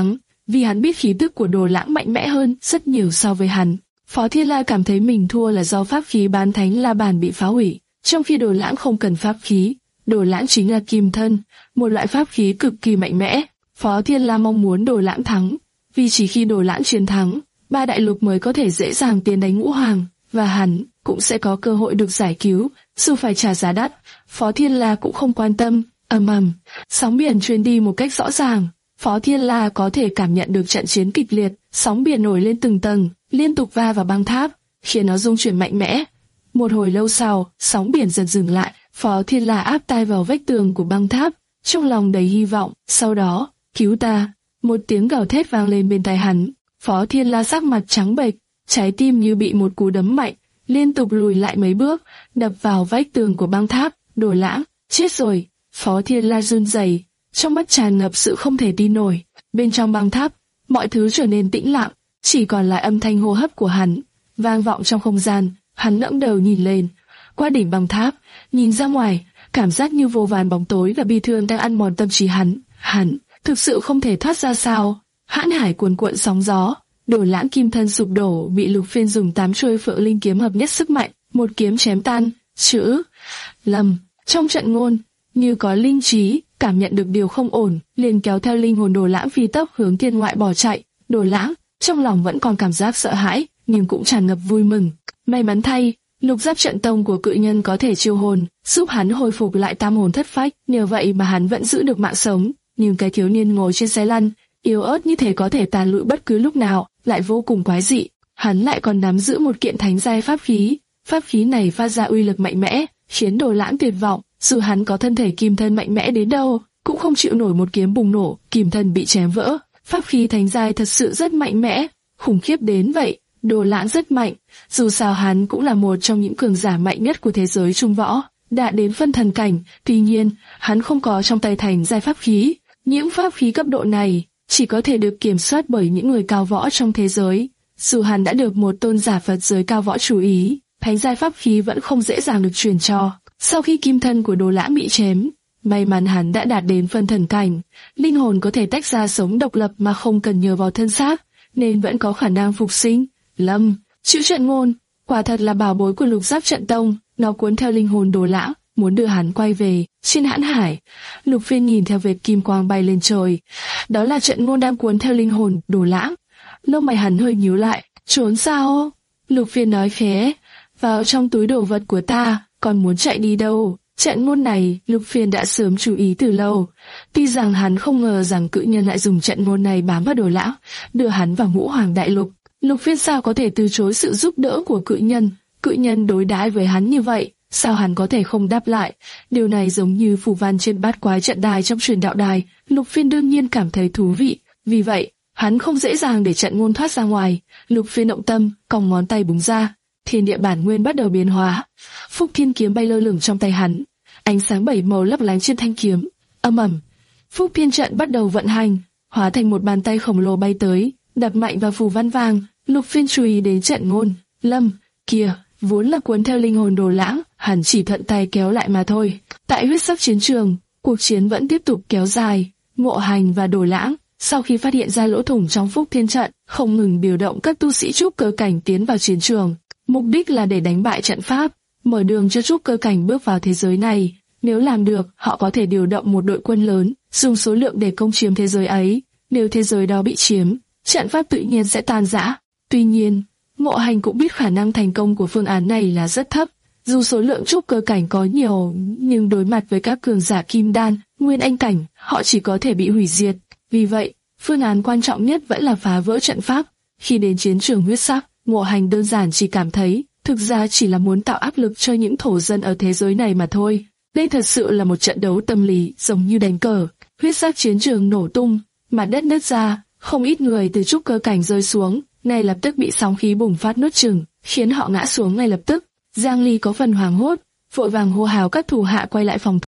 vì hắn biết khí tức của Đồ Lãng mạnh mẽ hơn rất nhiều so với hắn. Phó Thiên La cảm thấy mình thua là do pháp khí bán thánh La Bàn bị phá hủy, trong khi Đồ Lãng không cần pháp khí. Đồ Lãng chính là kim thân, một loại pháp khí cực kỳ mạnh mẽ. Phó Thiên La mong muốn Đồ Lãng thắng, vì chỉ khi Đồ Lãng chiến thắng, ba đại lục mới có thể dễ dàng tiến đánh ngũ hoàng, và hắn cũng sẽ có cơ hội được giải cứu, dù phải trả giá đắt. Phó Thiên La cũng không quan tâm. Ầm ầm, sóng biển truyền đi một cách rõ ràng. Phó Thiên La có thể cảm nhận được trận chiến kịch liệt, sóng biển nổi lên từng tầng, liên tục va vào băng tháp, khiến nó rung chuyển mạnh mẽ. Một hồi lâu sau, sóng biển dần dừng lại. Phó Thiên La áp tai vào vách tường của băng tháp, trong lòng đầy hy vọng. Sau đó, cứu ta! Một tiếng gào thét vang lên bên tai hắn. Phó Thiên La sắc mặt trắng bệch, trái tim như bị một cú đấm mạnh, liên tục lùi lại mấy bước, đập vào vách tường của băng tháp. Đồ Lãng, chết rồi! Phó Thiên La run rẩy, trong mắt tràn ngập sự không thể tin nổi. Bên trong băng tháp, mọi thứ trở nên tĩnh lặng, chỉ còn lại âm thanh hô hấp của hắn vang vọng trong không gian. Hắn ngẩng đầu nhìn lên, qua đỉnh băng tháp, nhìn ra ngoài, cảm giác như vô vàn bóng tối và bi thương đang ăn mòn tâm trí hắn. Hắn thực sự không thể thoát ra sao? Hãn hải cuồn cuộn sóng gió, Đồ Lãng kim thân sụp đổ, bị Lục Phiên dùng tám chuôi Phượng Linh kiếm hợp nhất sức mạnh, một kiếm chém tan. Chữ Lâm trong trận ngôn như có linh trí, cảm nhận được điều không ổn, liền kéo theo linh hồn Đồ Lãng phi tốc hướng thiên ngoại bỏ chạy. Đồ Lãng trong lòng vẫn còn cảm giác sợ hãi, nhưng cũng tràn ngập vui mừng. May mắn thay, Lục Giáp trận tông của cự nhân có thể chiêu hồn, giúp hắn hồi phục lại tam hồn thất phách, nhờ vậy mà hắn vẫn giữ được mạng sống. Nhưng cái thiếu niên ngồi trên xe lăn, yếu ớt như thể có thể tàn lụi bất cứ lúc nào, lại vô cùng quái dị. Hắn lại còn nắm giữ một kiện thánh giai pháp khí, pháp khí này phát ra uy lực mạnh mẽ, khiến Đồ Lãng tuyệt vọng. Dù hắn có thân thể kim thân mạnh mẽ đến đâu, cũng không chịu nổi một kiếm bùng nổ, kim thân bị chém vỡ. Pháp khí thánh giai thật sự rất mạnh mẽ, khủng khiếp đến vậy. Đồ Lãng rất mạnh, dù sao hắn cũng là một trong những cường giả mạnh nhất của thế giới trung võ, đã đến phân thần cảnh. Tuy nhiên, hắn không có trong tay thành giai pháp khí. Những pháp khí cấp độ này chỉ có thể được kiểm soát bởi những người cao võ trong thế giới. Dù hắn đã được một tôn giả Phật giới cao võ chú ý, thánh giai pháp khí vẫn không dễ dàng được truyền cho. Sau khi kim thân của Đồ Lãng bị chém, may mắn hắn đã đạt đến phân thần cảnh, linh hồn có thể tách ra sống độc lập mà không cần nhờ vào thân xác, nên vẫn có khả năng phục sinh. Lâm, chữ trận ngôn, quả thật là bảo bối của Lục Giáp trận tông, nó cuốn theo linh hồn Đồ Lãng, muốn đưa hắn quay về. Trên hãn hải, Lục Phiên nhìn theo vệt kim quang bay lên trời, đó là trận ngôn đang cuốn theo linh hồn Đồ Lãng. Lông mày hắn hơi nhíu lại, trốn sao? Lục Phiên nói khẽ, vào trong túi đồ vật của ta, còn muốn chạy đi đâu? Trận ngôn này, Lục Phiên đã sớm chú ý từ lâu. Tuy rằng hắn không ngờ rằng cự nhân lại dùng trận ngôn này bám vào Đồ Lãng, đưa hắn vào ngũ hoàng đại lục. Lục Phiên sao có thể từ chối sự giúp đỡ của cự nhân? Cự nhân đối đãi với hắn như vậy, sao hắn có thể không đáp lại? Điều này giống như phù văn trên bát quái trận đài trong truyền đạo đài. Lục Phiên đương nhiên cảm thấy thú vị, vì vậy hắn không dễ dàng để trận ngôn thoát ra ngoài. Lục Phiên động tâm, cong ngón tay búng ra, thiên địa bản nguyên bắt đầu biến hóa. Phúc Thiên kiếm bay lơ lửng trong tay hắn, ánh sáng bảy màu lấp lánh trên thanh kiếm. Âm ầm, Phúc Thiên trận bắt đầu vận hành, hóa thành một bàn tay khổng lồ bay tới, đập mạnh vào phù văn vàng. Lục Phiên chú ý đến trận ngôn. Lâm kia vốn là cuốn theo linh hồn Đồ Lãng, hắn chỉ thuận tay kéo lại mà thôi. Tại huyết sắc chiến trường, cuộc chiến vẫn tiếp tục kéo dài. Ngộ Hành và Đồ Lãng sau khi phát hiện ra lỗ thủng trong Phúc Thiên trận, không ngừng điều động các tu sĩ trúc cơ cảnh tiến vào chiến trường, mục đích là để đánh bại trận pháp, mở đường cho trúc cơ cảnh bước vào thế giới này. Nếu làm được, họ có thể điều động một đội quân lớn, dùng số lượng để công chiếm thế giới ấy. Nếu thế giới đó bị chiếm, trận pháp tự nhiên sẽ tan rã. Tuy nhiên, Ngộ Hành cũng biết khả năng thành công của phương án này là rất thấp. Dù số lượng trúc cơ cảnh có nhiều, nhưng đối mặt với các cường giả kim đan, nguyên anh cảnh, họ chỉ có thể bị hủy diệt. Vì vậy, phương án quan trọng nhất vẫn là phá vỡ trận pháp. Khi đến chiến trường huyết sắc, Ngộ Hành đơn giản chỉ cảm thấy, thực ra chỉ là muốn tạo áp lực cho những thổ dân ở thế giới này mà thôi. Đây thật sự là một trận đấu tâm lý, giống như đánh cờ. Huyết sắc chiến trường nổ tung, mặt đất nứt ra, không ít người từ trúc cơ cảnh rơi xuống, ngay lập tức bị sóng khí bùng phát nuốt chửng, khiến họ ngã xuống ngay lập tức. Giang Ly có phần hoảng hốt, vội vàng hô hào các thủ hạ quay lại phòng.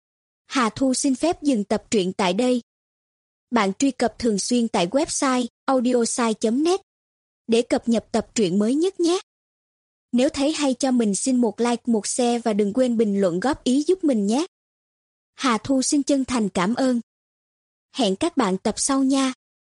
Hà Thu xin phép dừng tập truyện tại đây. Bạn truy cập thường xuyên tại website audiosai chấm net để cập nhật tập truyện mới nhất nhé. Nếu thấy hay cho mình xin một like, một share và đừng quên bình luận góp ý giúp mình nhé. Hà Thu xin chân thành cảm ơn. Hẹn các bạn tập sau nha.